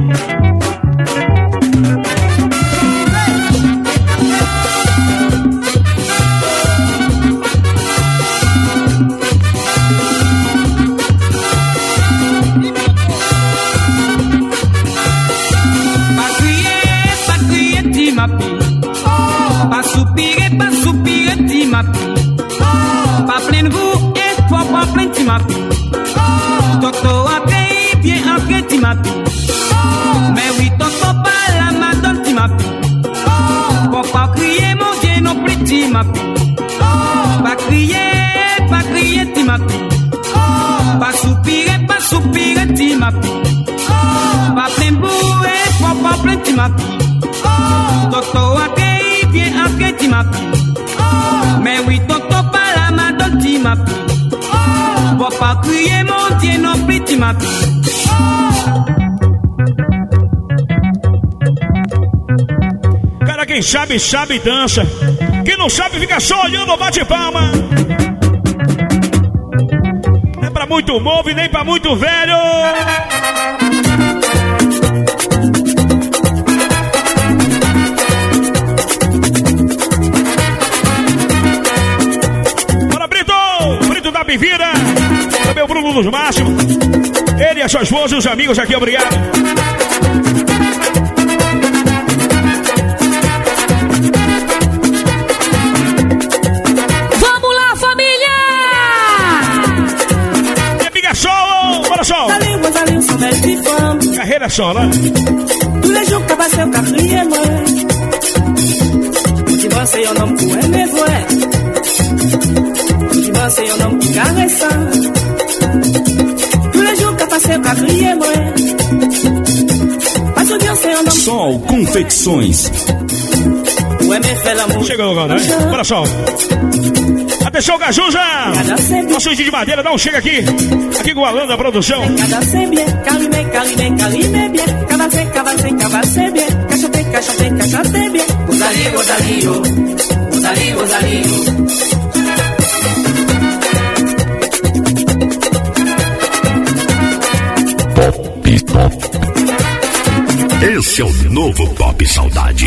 Speaker 11: Pas soupirer, pas soupirer, Timapi. Pas plein de vous et toi pas plein de Timapi. Toto après, viens après Timapi. Mais oui, Toto pas la madone Timapi. Pour pas crier, mon Dieu, non plus Timapi. Pas crier, pas crier Timapi. Pas soupirer, pas soupirer Timapi. Pas plein de vous et toi pas plein de Timapi. Toto après, viens après Timapi. Mais oui, Toto pas la madone Timapi. Faut pas crier mon Dieu non plus Timapi.
Speaker 4: Cara, quem sabe, sabe e dança. Quem não sabe fica só olhando ou bate palma. Não é pra muito novo e nem pra muito velho. Vira, também o Bruno dos Máximos. Ele e a sua esposa e os amigos aqui, obrigado.
Speaker 10: Vamos lá, família!
Speaker 4: E amiga Sol, bora Sol! Carreira Sol, né?
Speaker 16: Tous les jours, qu'à passer au quatrième, tu vois, c'est un homme pour aimer, ouais. C'est un homme caressant. Tous les jours qu'à passer au quatrième, ouais. Parce que c'est un homme.
Speaker 1: Sol Confecções.
Speaker 16: Ouais, mais fait l'amour.
Speaker 4: Chegou agora, né? Bora Sol! Atenção, Gajuza! Nosso índio de madeira, dá um chega aqui. Aqui com o Alan da produção.
Speaker 16: Cadacé bien, carimé, carimé, carimé bien. Cavacé, cavacé, cavacé bien. Cachate, cachate, cachate bien. Rosalio, Rosalio. Rosalio, Rosalio.
Speaker 5: Pop, pop. Esse é o novo Pop Saudade.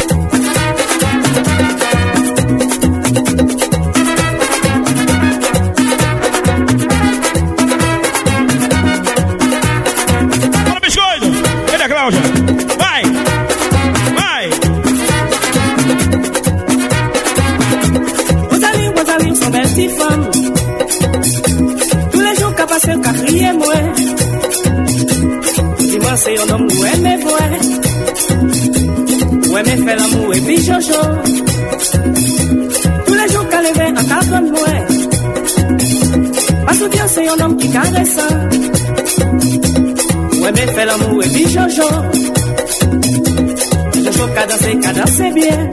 Speaker 4: Bora, biscoito! Ele é Cláudia! Vai! Vai!
Speaker 16: Rosalie, Rosalie, son belle petite femme. Tous les jours qu'à passer le quatrième, ouais. Dis-moi, c'est un homme où elle me voit. Où elle me fait l'amour et puis Jojo. Tous les jours qu'elle est à quatre ans, ouais. Parce que bien, c'est un homme qui caresse. Où elle me fait l'amour et puis Jojo. Jojo, cadence, cadence bien.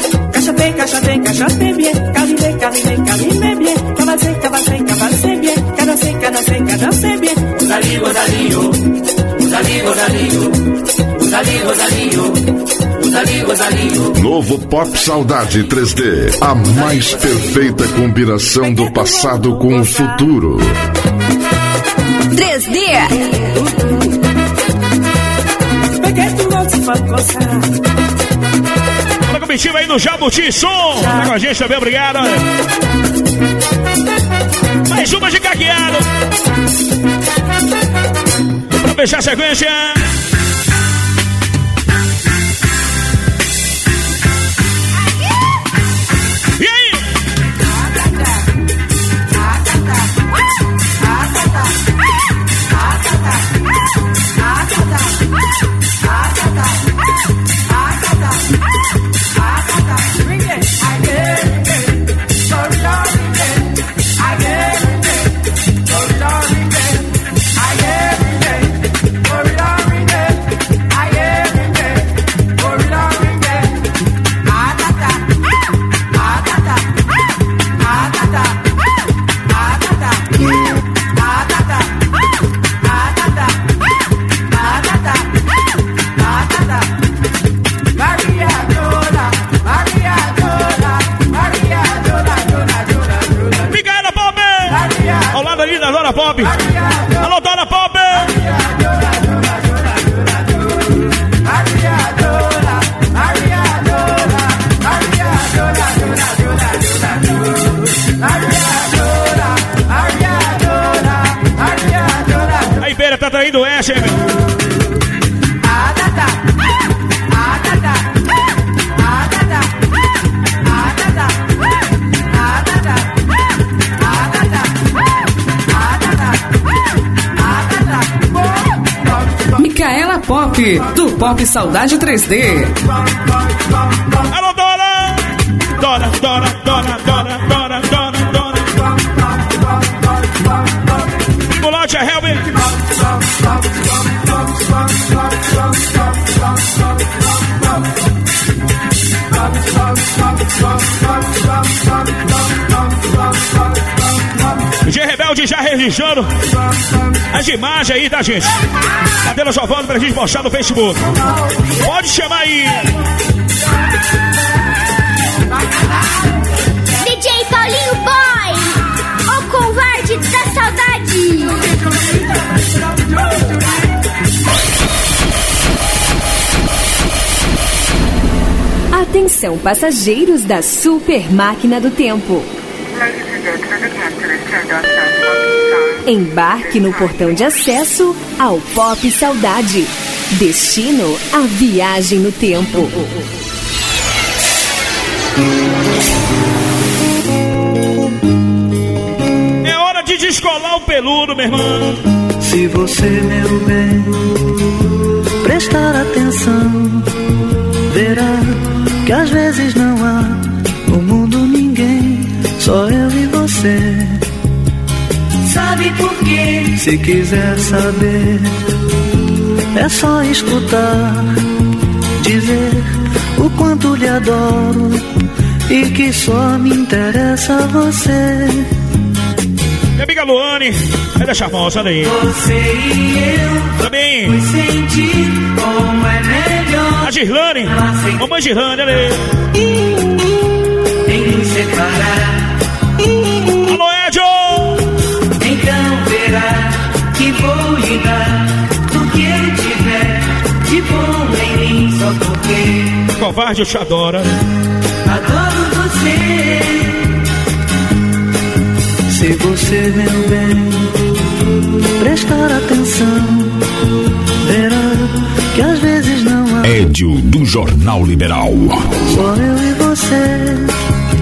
Speaker 16: Cachate, cachate, cachate bien. Carime, carime, carime bien. Cavalse, cavalse, cavalse bien.
Speaker 6: Rosalie, Rosalie, Rosalie, Rosalie, Rosalie, Rosalie.
Speaker 5: Novo Pop Saudade três D, a mais perfeita combinação do passado com o futuro.
Speaker 10: três D.
Speaker 4: Olha a comitiva aí do Jabuti Som. Tá com a gente também, obrigado. Mais uma de caqueado. Pra fechar a sequência. E aí? Dona Pop. Alô, Dona Pop. Aí, Beira, tá traindo essa, hein, meu?
Speaker 17: Micaela Pop, do Pop Saudade três D.
Speaker 4: Alô, Dona! Dona, Dona, Dona, Dona, Dona, Dona, Dona. Molote, a Helvin. G Rebelde já registrando as imagens aí, tá, gente? Cadê o Giovanni pra gente postar no Facebook? Pode chamar aí.
Speaker 8: D J Paulinho Boy, o covarde da saudade.
Speaker 10: Atenção, passageiros da Super Máquina do Tempo. Embarque no portão de acesso ao Pop Saudade. Destino, a viagem no tempo.
Speaker 4: É hora de descolar o peludo, meu irmão.
Speaker 18: Se você, meu bem, prestar atenção, verá que às vezes não há no mundo ninguém, só eu e você.
Speaker 12: Sabe por quê?
Speaker 18: Se quiser saber, é só escutar, dizer o quanto lhe adoro e que só me interessa você.
Speaker 4: Minha amiga Luane, é da charmosa, olha aí.
Speaker 12: Você e eu
Speaker 4: também.
Speaker 12: Fui sentir como é melhor.
Speaker 4: A Girlane, mamãe Girlane, olha aí.
Speaker 12: Em nos separar.
Speaker 4: Alô, Edio!
Speaker 12: Então verá que vou lhe dar o que eu tiver de bom em mim, só porque
Speaker 4: covarde, eu te adoro.
Speaker 12: Adoro você.
Speaker 18: Se você, meu bem, prestar atenção, verá que às vezes não há.
Speaker 2: Edio do Jornal Liberal.
Speaker 18: Só eu e você.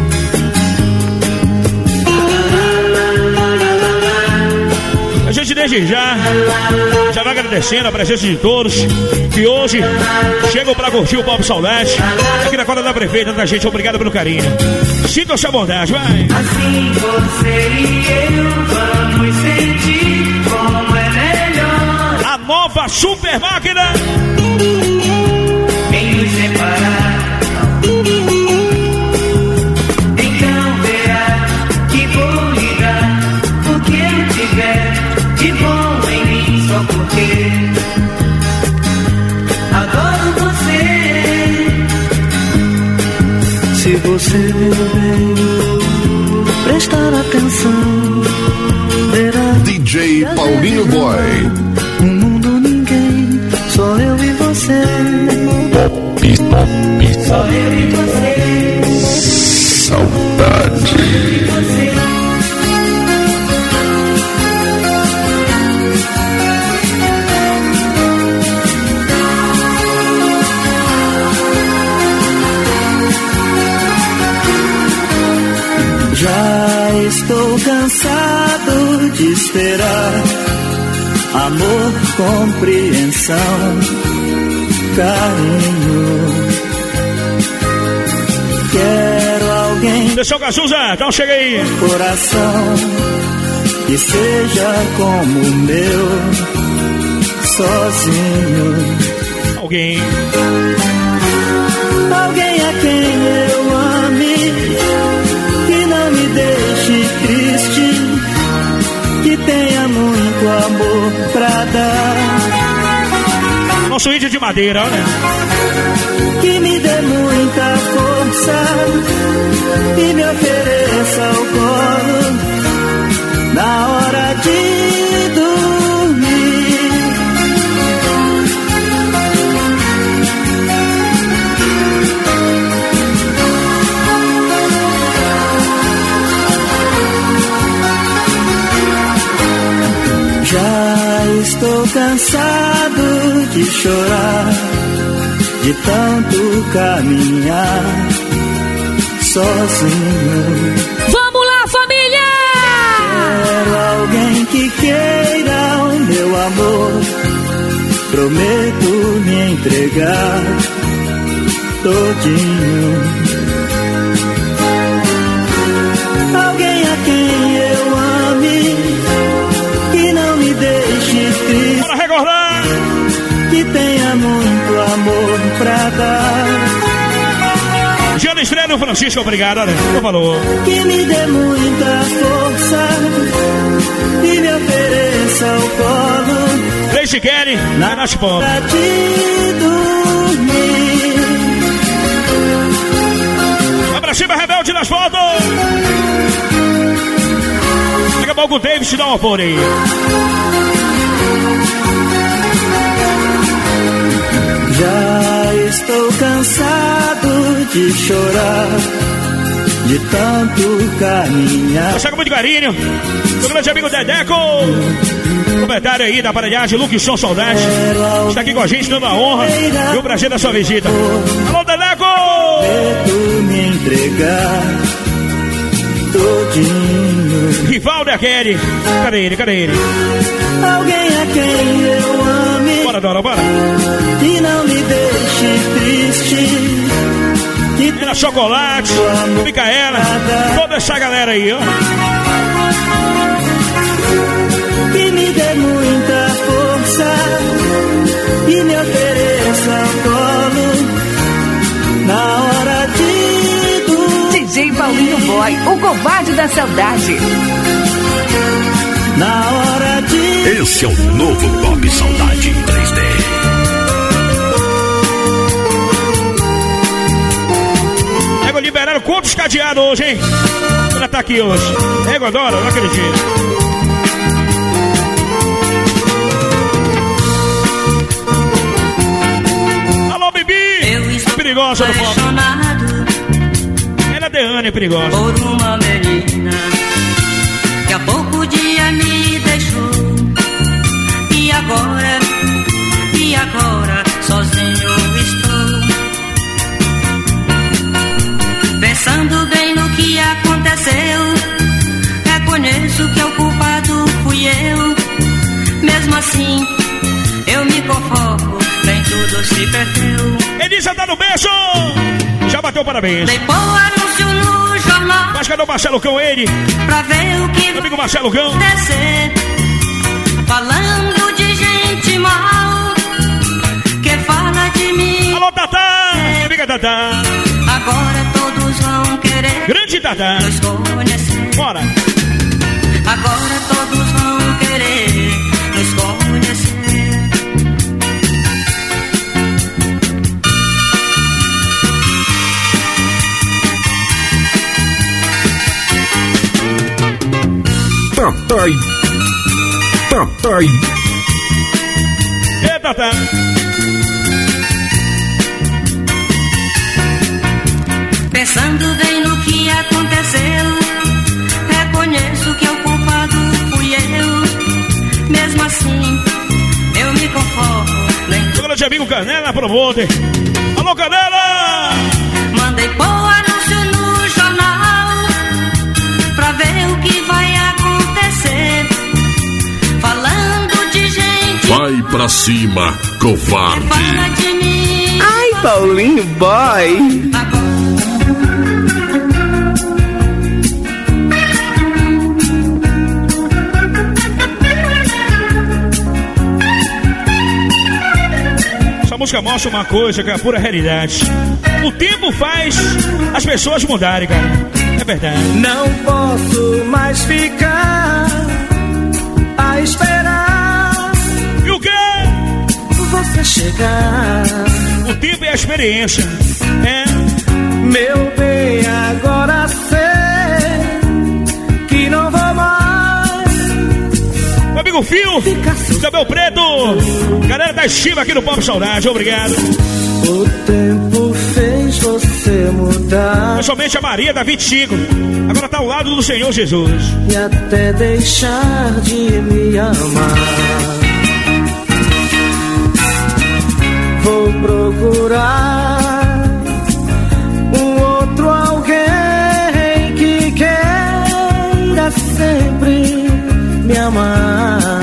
Speaker 4: A gente desde já já vai agradecendo a presença de todos que hoje chegam pra curtir o Pop Saudade aqui na quadra da prefeita da gente. Obrigado pelo carinho. Sinta a sua bondade, vai.
Speaker 12: Assim você e eu vamos sentir como é melhor.
Speaker 4: A nova super máquina
Speaker 12: em nos separar. Então verá que vou lhe dar o que eu tiver de bom em mim,
Speaker 16: só porque adoro você.
Speaker 18: Se você, meu bem, prestar atenção, verá
Speaker 5: D J Paulinho Boy.
Speaker 18: No mundo ninguém, só eu e você.
Speaker 5: Pop, pop,
Speaker 16: só eu e você.
Speaker 5: Saudade.
Speaker 16: Só eu e você.
Speaker 18: Já estou cansado de esperar amor, compreensão, carinho. Quero alguém.
Speaker 4: Deixa o Cazuza, então chega aí.
Speaker 18: Coração que seja como o meu, sozinho.
Speaker 4: Alguém.
Speaker 18: Alguém a quem eu ame, que não me deixe triste, que tenha muito amor pra dar.
Speaker 4: Nosso índio de madeira, olha.
Speaker 18: Que me dê muita força e me ofereça o colo na hora de dormir. Já estou cansado de chorar, de tanto caminhar sozinho.
Speaker 10: Vamos lá, família!
Speaker 18: Quero alguém que queira o meu amor, prometo me entregar todinho. Alguém a quem eu ame, que não me deixe triste.
Speaker 4: Bora recordar!
Speaker 18: Que tenha muito amor pra dar.
Speaker 4: Giana Estrela, Francisco, obrigado, olha, eu falou.
Speaker 18: Que me dê muita força e me ofereça o colo.
Speaker 4: Três de Kelly, na Nath Pop.
Speaker 18: Pra te dormir.
Speaker 4: Vai pra cima, Rebelde nas fotos. Daqui a pouco o David te dá um apoio aí.
Speaker 18: Já estou cansado de chorar, de tanto caminhar.
Speaker 4: Chega muito carinho. Meu grande amigo Dedeco. Comentário aí da aparelhagem Luxon Saudade. Está aqui com a gente dando a honra e o prazer da sua visita. Alô, Dedeco!
Speaker 18: Prometo me entregar todinho.
Speaker 4: Rivaldo e a Kelly. Cadê ele? Cadê ele?
Speaker 18: Alguém a quem eu ame.
Speaker 4: Bora, Dora, bora.
Speaker 18: Que não me deixe triste. Que
Speaker 4: tenha Chocolate, Micaela, toda essa galera aí, ó.
Speaker 18: Que me dê muita força e me ofereça o colo na hora de dormir.
Speaker 10: D J Paulinho Boy, o covarde da saudade.
Speaker 18: Na hora de...
Speaker 1: Esse é o novo Pop Saudade três D.
Speaker 4: Égua liberaram quantos cadeados hoje, hein? Ela tá aqui hoje. Égua adora, não acredito. Alô, Bibi! Perigosa do Pop. Ela é Deane, perigosa.
Speaker 12: Por uma menina que há pouco dia me deixou. E agora, e agora, sozinho estou. Pensando bem no que aconteceu, reconheço que o culpado fui eu. Mesmo assim, eu me conformo, nem tudo se perdeu.
Speaker 4: Elisa tá no beijo! Já bateu parabéns.
Speaker 12: Depois anúncio no jornal.
Speaker 4: Mas cadê o Marcelo Cão, ele?
Speaker 12: Pra ver o que
Speaker 4: meu amigo Marcelo Cão.
Speaker 12: Descer, falando de gente mal, que fala de mim.
Speaker 4: Alô, Tatá! Minha amiga Tatá.
Speaker 12: Agora todos vão querer.
Speaker 4: Grande Tatá.
Speaker 12: Nos conhecer.
Speaker 4: Bora.
Speaker 12: Agora todos vão querer nos conhecer.
Speaker 9: Ai.
Speaker 4: Eita, tá.
Speaker 12: Pensando bem no que aconteceu, reconheço que o culpado fui eu. Mesmo assim, eu me conformo.
Speaker 4: Agora de amigo Canela Promoter. Alô, Canela!
Speaker 12: Mandei pôr anúncio no jornal pra ver o que vai acontecer. Falando de gente.
Speaker 3: Vai pra cima, covarde.
Speaker 12: Fala de mim.
Speaker 19: Ai, Paulinho Boy.
Speaker 4: Essa música mostra uma coisa que é a pura realidade. O tempo faz as pessoas mudarem, cara. É verdade.
Speaker 14: Não posso mais ficar a esperar.
Speaker 4: E o quê?
Speaker 14: Você chegar.
Speaker 4: O tempo é a experiência. É.
Speaker 14: Meu bem, agora sei que não vou mais.
Speaker 4: Meu amigo Fio, Cabelo Preto, galera da estima aqui no Pop Saudade, obrigado.
Speaker 14: O tempo fez você mudar.
Speaker 4: Principalmente a Maria da vinte e cinco, agora tá ao lado do Senhor Jesus.
Speaker 14: E até deixar de me amar. Vou procurar um outro alguém que queira sempre me amar.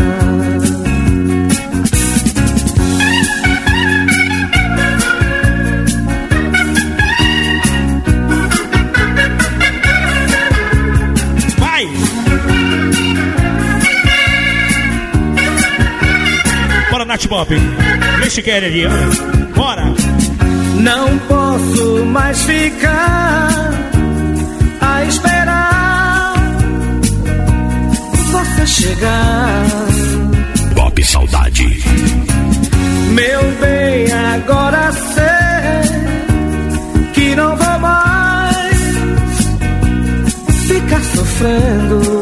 Speaker 4: Vai! Bora, Nath Pop. Esse quer ali, ó. Bora!
Speaker 14: Não posso mais ficar a esperar você chegar.
Speaker 1: Pop Saudade.
Speaker 14: Meu bem, agora sei que não vou mais ficar sofrendo.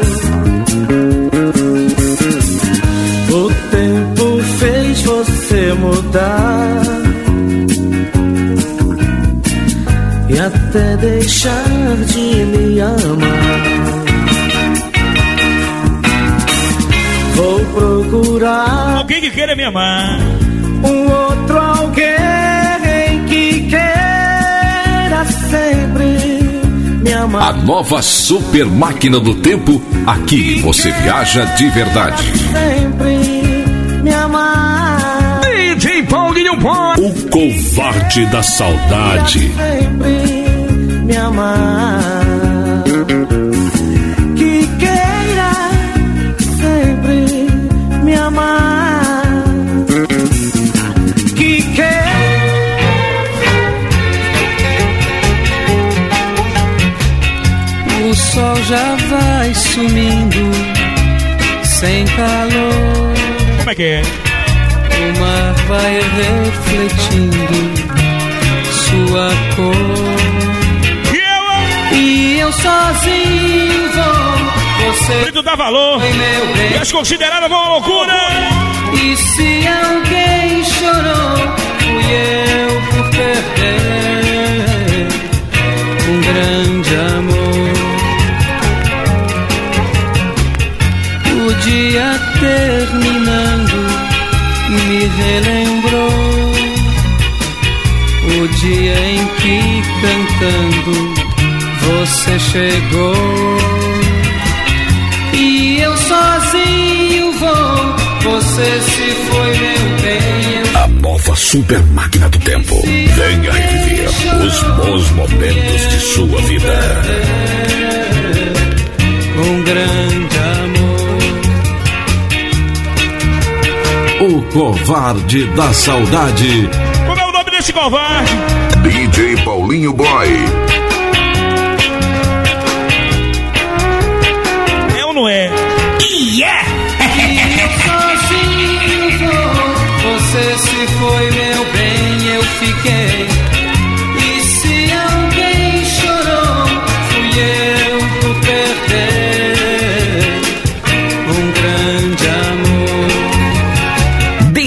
Speaker 14: O tempo fez você mudar e até deixar de me amar. Vou procurar
Speaker 4: alguém que queira me amar.
Speaker 14: Um outro alguém que queira sempre me amar.
Speaker 5: A nova super máquina do tempo. Aqui você viaja de verdade.
Speaker 14: Sempre me amar.
Speaker 9: D J Paulinho Boy.
Speaker 1: O covarde da saudade.
Speaker 14: Sempre me amar. Que queira sempre me amar. Que queira.
Speaker 6: O sol já vai sumindo sem calor.
Speaker 4: Como é que é?
Speaker 6: O mar vai refletindo sua cor.
Speaker 4: E eu?
Speaker 6: E eu sozinho vou. Você
Speaker 4: Brito dá valor. E as consideradas vão à loucura.
Speaker 6: E se alguém chorou, fui eu por perder um grande amor. O dia terminando me relembrou o dia em que cantando você chegou. E eu sozinho vou, você se foi, meu bem. Eu...
Speaker 1: A nova super máquina do tempo. Venha reviver os bons momentos de sua vida.
Speaker 6: Um grande amor.
Speaker 9: O covarde da saudade.
Speaker 4: Como é o nome desse covarde?
Speaker 5: D J Paulinho Boy.
Speaker 4: É ou não é?
Speaker 6: Yeah! Sozinho vou, você se foi, meu bem, eu fiquei. E se alguém chorou, fui eu por perder um grande amor.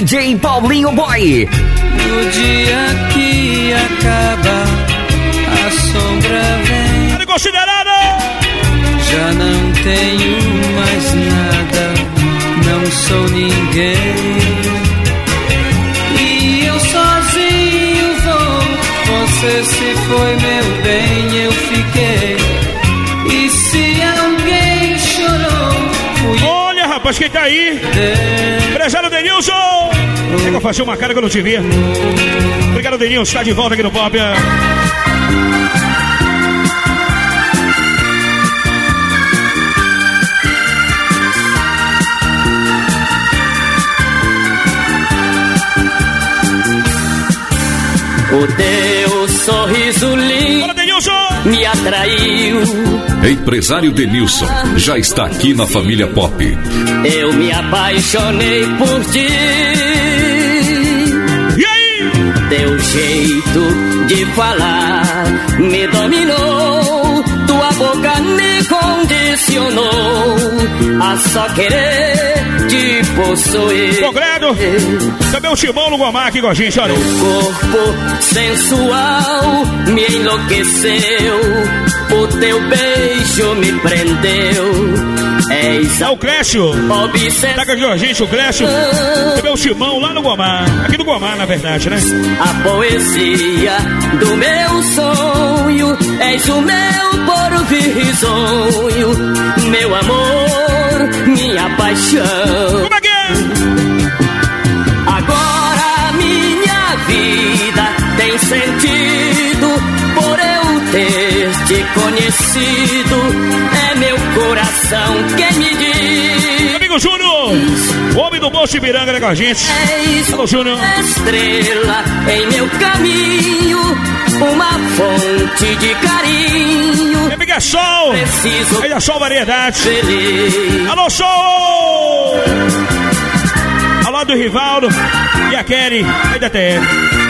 Speaker 13: J Paulinho Boy.
Speaker 6: No dia que acaba, a sombra vem.
Speaker 4: Ele considerado!
Speaker 6: Já não tenho mais nada, não sou ninguém. E eu sozinho vou, você se foi, meu bem, eu fiquei. E se alguém chorou, fui.
Speaker 4: Olha, rapaz, quem tá aí? Empresário Denilson! Chega a fazer uma cara que eu não te vi. Obrigado, Denilson, está de volta aqui no Pop.
Speaker 6: O teu sorriso lindo me atraiu.
Speaker 2: Empresário Denilson já está aqui na família Pop.
Speaker 6: Eu me apaixonei por ti.
Speaker 4: E aí?
Speaker 6: Teu jeito de falar me dominou. Tua boca me condicionou a só querer te possuir.
Speaker 4: Concreto, também o Timão no Guamá aqui com a gente, olha.
Speaker 6: Teu corpo sensual me enlouqueceu. O teu beijo me prendeu. És
Speaker 4: é o Clécio. Tá aqui com a gente, o Clécio. Também o Timão lá no Guamá. Aqui no Guamá, na verdade, né?
Speaker 6: A poesia do meu sonho. És o meu porvir risonho. Meu amor, minha paixão.
Speaker 4: Como é que é?
Speaker 6: Agora minha vida tem sentido por eu ter te conhecido. É meu coração quem me diz.
Speaker 4: Amigo Júnior, o homem do Posto Ibiranga, né, com a gente. Alô, Júnior.
Speaker 6: Estrela em meu caminho, uma fonte de carinho.
Speaker 4: Minha amiga Sol,
Speaker 6: preciso
Speaker 4: aí a Sol Variedade.
Speaker 6: Feliz.
Speaker 4: Alô, Sol! Ao lado do Rivaldo e a Kelly, aí da T F.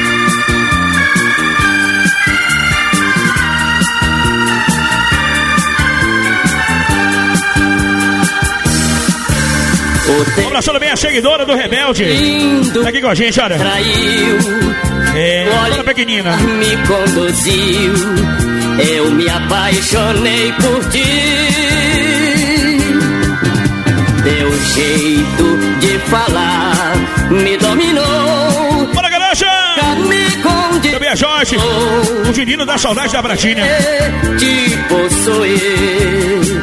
Speaker 4: Um abraço também a seguidora do Rebelde. Tá aqui com a gente, olha.
Speaker 6: Traiu,
Speaker 4: é, olha pequenina.
Speaker 6: Me conduziu, eu me apaixonei por ti. Teu jeito de falar me dominou.
Speaker 4: Bora, garanja! Também a Jorge, o menino da saudade da Bratinha.
Speaker 6: Te possuir.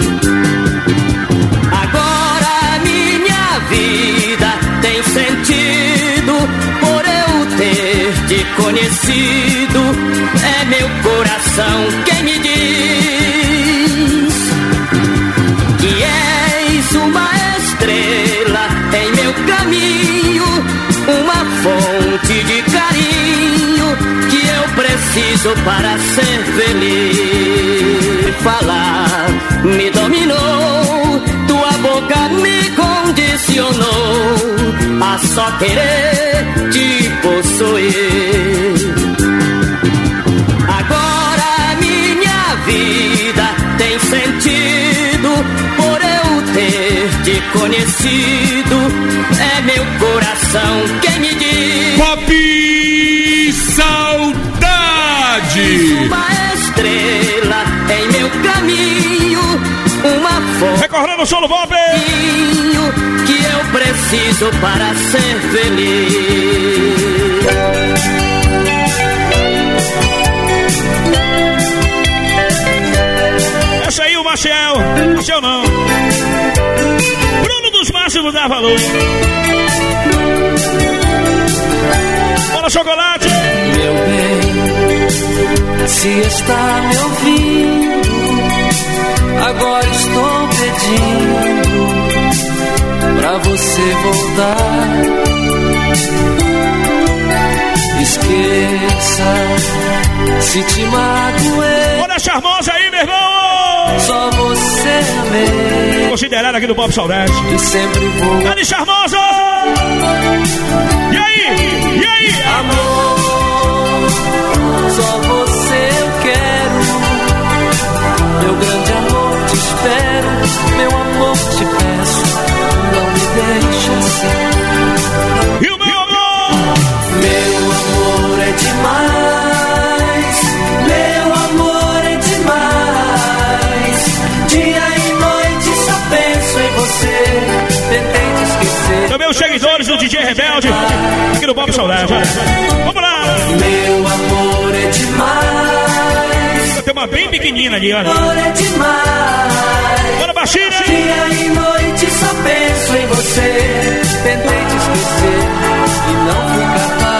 Speaker 6: Agora minha vida tem sentido por eu ter te conhecido. É meu coração quem me diz que és uma estrela em meu caminho, uma fonte de carinho que eu preciso para ser feliz. Falar me dominou, tua boca me condicionou a só querer te possuir. Agora minha vida tem sentido por eu ter te conhecido. É meu coração quem me diz.
Speaker 4: Pop Saudade.
Speaker 6: Uma estrela em meu caminho, uma fonte.
Speaker 4: Recordando o solo Pop
Speaker 6: que eu preciso para ser feliz.
Speaker 4: Essa aí o Marcel. Marcel não. Bruno dos Máximos dá valor. Bora, chocolate.
Speaker 6: Meu bem, se está me ouvindo, agora estou pedindo pra você voltar. Esqueça se te magoei.
Speaker 4: Olha a charmosa aí, meu irmão.
Speaker 6: Só você amei.
Speaker 4: Considerado aqui do Pop Saudade.
Speaker 6: E sempre vou.
Speaker 4: Dani Charmosa. E aí? E aí?
Speaker 6: Amor, só você eu quero. Meu grande amor, te espero. Meu amor, te peço. Não me deixe assim.
Speaker 4: E o meu amor? bastidores do D J Rebelde, aqui no Pop Saudade. Vamos lá!
Speaker 14: Meu amor é demais.
Speaker 4: Tem uma bem pequenina ali, olha.
Speaker 14: Meu amor é demais.
Speaker 4: Bora, baixinho!
Speaker 14: Dia e noite só penso em você. Tentei te esquecer e não fui capaz.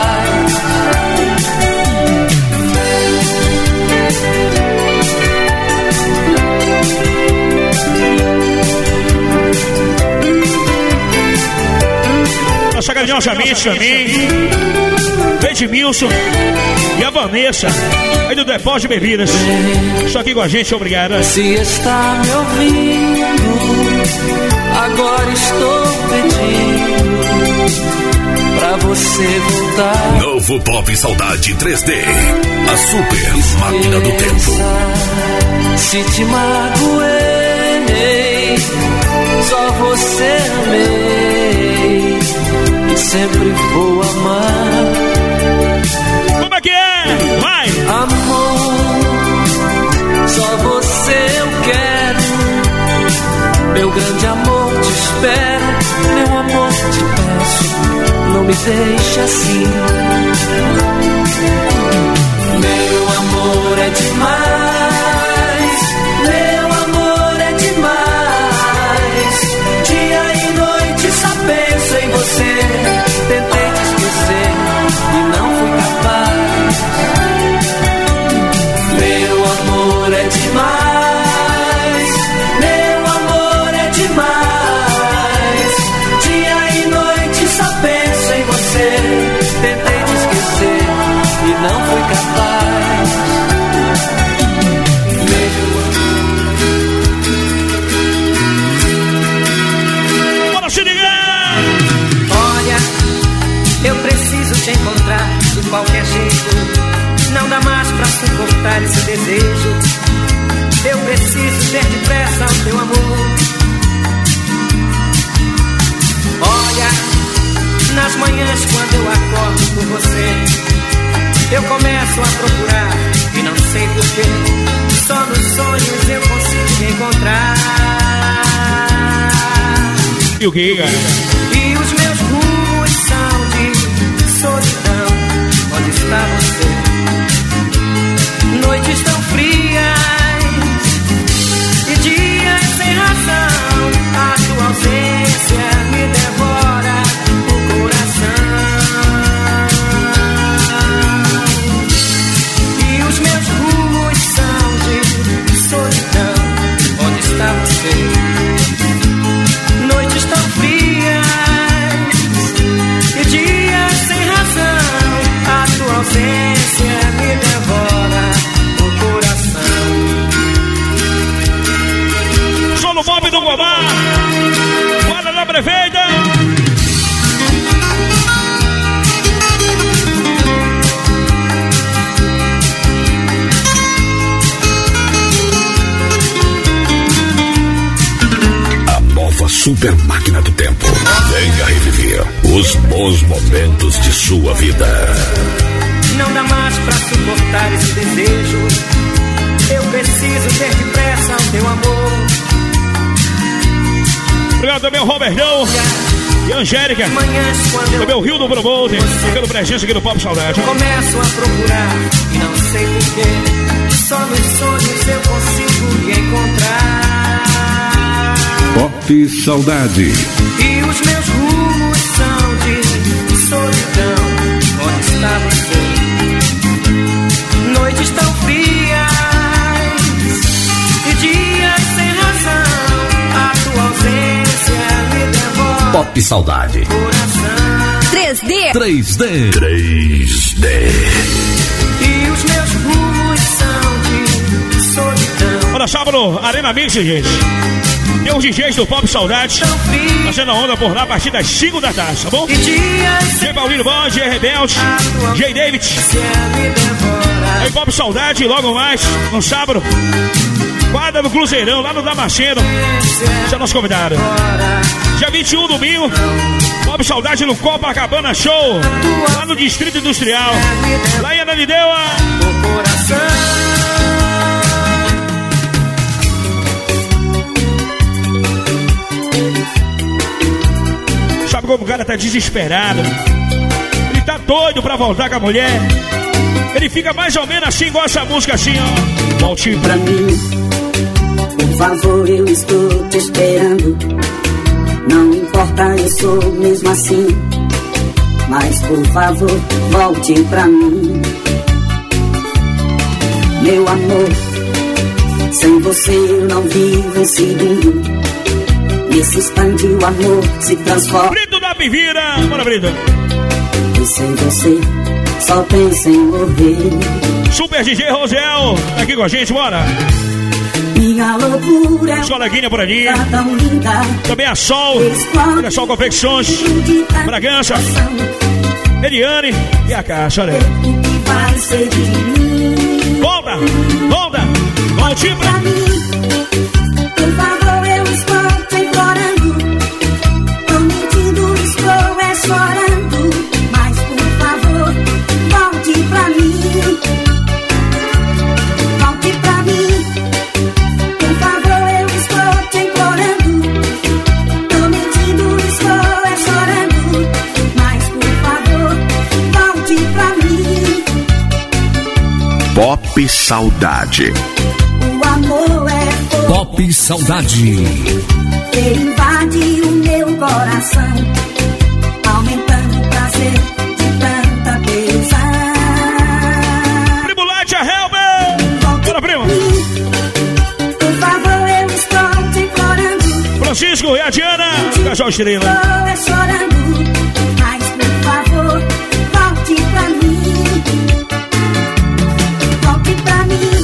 Speaker 4: Nossa galinha Jamite também, Edmilson e a Vanessa, aí do Depósito de Bebidas. Estou aqui com a gente, obrigado.
Speaker 14: Se está me ouvindo, agora estou pedindo pra você voltar.
Speaker 1: Novo Pop Saudade três D, a super máquina do tempo.
Speaker 14: Se te magoei, só você amei, e sempre vou amar.
Speaker 4: Como é que é? Vai!
Speaker 14: Amor, só você eu quero. Meu grande amor te espero. Meu amor te peço, não me deixe assim. Meu amor é demais. Meu amor é demais. Dia e noite só penso em você. Tentei te esquecer e não fui capaz. Meu amor é demais. Meu amor é demais. Dia e noite só penso em você. Tentei te esquecer e não fui capaz.
Speaker 4: Bora se ligar!
Speaker 11: Olha, eu preciso te encontrar de qualquer jeito. Não dá mais pra suportar esse desejo. Eu preciso ter depressa o teu amor. Olha, nas manhãs quando eu acordo por você, eu começo a procurar e não sei porquê. Só nos sonhos eu consigo me encontrar.
Speaker 4: E o que, cara?
Speaker 11: E os meus rumos são de solidão. Onde está você? Noites tão frias e dias sem razão. A tua ausência me devora o coração. E os meus rumos são de solidão. Onde está você? Noites tão frias e dias sem razão. A tua ausência me devora o coração.
Speaker 4: Só no Bob do Gomar, guarda da prefeita.
Speaker 1: Nova super máquina do tempo. Venha reviver os bons momentos de sua vida.
Speaker 11: Não dá mais pra suportar esse desejo. Eu preciso ter depressa o teu amor.
Speaker 4: Obrigado também ao Robertão e a Angélica. Também o Rio do Promoter, pelo presença aqui no Pop Saudade.
Speaker 11: Eu começo a procurar e não sei porquê. Só nos sonhos eu consigo me encontrar.
Speaker 2: Pop Saudade.
Speaker 11: E os meus rumos são de solidão. Onde está você? Noites tão frias e dias sem razão. A tua ausência me devora.
Speaker 1: Pop Saudade.
Speaker 11: Coração.
Speaker 10: três D.
Speaker 1: três D. três D.
Speaker 11: E os meus rumos são de solidão.
Speaker 4: Olha, sábado, Arena Mix, gente. Tem os D Js do Pop Saudade fazendo a onda por lá a partir das cinco da tarde, tá bom? J Paulinho Bom, J Rebelde, J David. Aí Pop Saudade, logo mais, no sábado, quadra do Cruzeirão, lá no Damasceno. Esse é nosso convidado. Dia vinte e um, domingo, Pop Saudade no Copacabana Show, lá no Distrito Industrial. Lá em Ananindeua. Sabe como o cara tá desesperado? Ele tá doido pra voltar com a mulher. Ele fica mais ou menos assim, igual essa música assim, ó. Volte pra mim.
Speaker 20: Por favor, eu estou te esperando. Não importa, eu sou mesmo assim. Mas por favor, volte pra mim. Meu amor, sem você eu não vivo um segundo. Nesse instante o amor se transforma.
Speaker 4: Brito da Bivira, bora Brito.
Speaker 20: E sem você só penso em morrer.
Speaker 4: Super D J Rosel, tá aqui com a gente, bora.
Speaker 20: Minha loucura é
Speaker 4: os coleguinhas por ali.
Speaker 20: Tão linda.
Speaker 4: Também a Sol, olha Sol Confecções, Bragança, Eliane e a Caixa, olha.
Speaker 20: Vai ser de mim.
Speaker 4: Volta, volta, volte pra
Speaker 20: mim. Por favor, eu estou te implorando. Tô mentindo, estou é chorando. Mas por favor, volte pra mim. Volte pra mim. Por favor, eu estou te implorando. Tô mentindo, estou é chorando. Mas por favor, volte pra mim.
Speaker 5: Pop Saudade.
Speaker 20: O amor é fogo.
Speaker 9: Pop Saudade.
Speaker 20: Ele invade o meu coração, aumentando o prazer de tanta beleza.
Speaker 4: Primo Light, a Helber! Bora, primo!
Speaker 20: Por favor, eu estou te implorando.
Speaker 4: Francisco e a Diana, casal estrela.
Speaker 20: Estou é chorando, mas por favor, volte pra mim. Volte pra mim.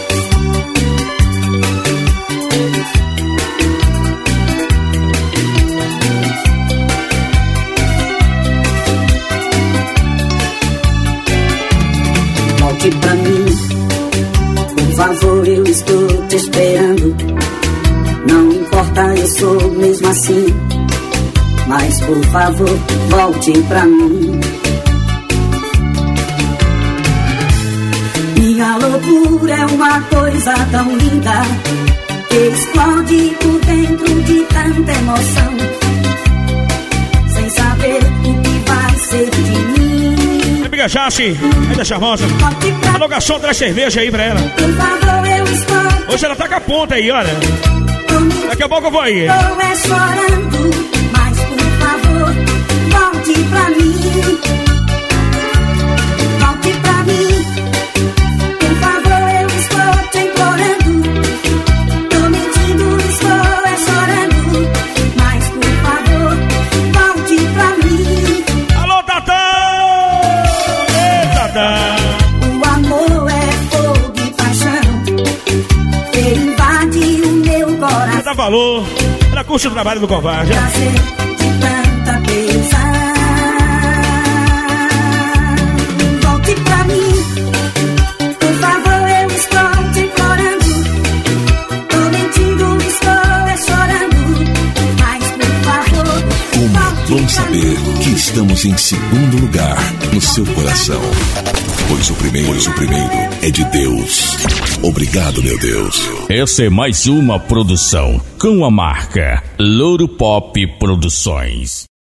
Speaker 20: Volte pra mim, por favor, eu estou te esperando. Não importa, eu sou mesmo assim. Mas por favor, volte pra mim. Minha loucura é uma coisa tão linda que explode por dentro de tanta emoção. Sem saber o que vai ser de mim.
Speaker 4: Amiga Jace, ainda charmosa. A locação traz cerveja aí pra ela.
Speaker 20: Por favor, eu estou.
Speaker 4: Hoje ela tá com a ponta aí, olha. Daqui a pouco eu vou aí.
Speaker 20: Estou é chorando, mas por favor, volte pra mim. Volte pra mim. Por favor, eu estou te implorando. Tô mentindo, estou é chorando. Mas por favor, volte pra mim.
Speaker 4: Alô, Tatá! Ei, Tatá!
Speaker 20: O amor é fogo e paixão. Ele invade o meu coração.
Speaker 4: Dá valor. Ela curte o trabalho do covarde.
Speaker 20: Prazer de tanta beleza. Volte pra mim. Por favor, eu estou te implorando. Tô mentindo, estou é chorando. Mas por favor,
Speaker 9: Como bom saber que estamos em segundo lugar no seu coração. Pois o primeiro, pois o primeiro é de Deus. Obrigado, meu Deus.
Speaker 21: Essa é mais uma produção com a marca Louro Pop Produções.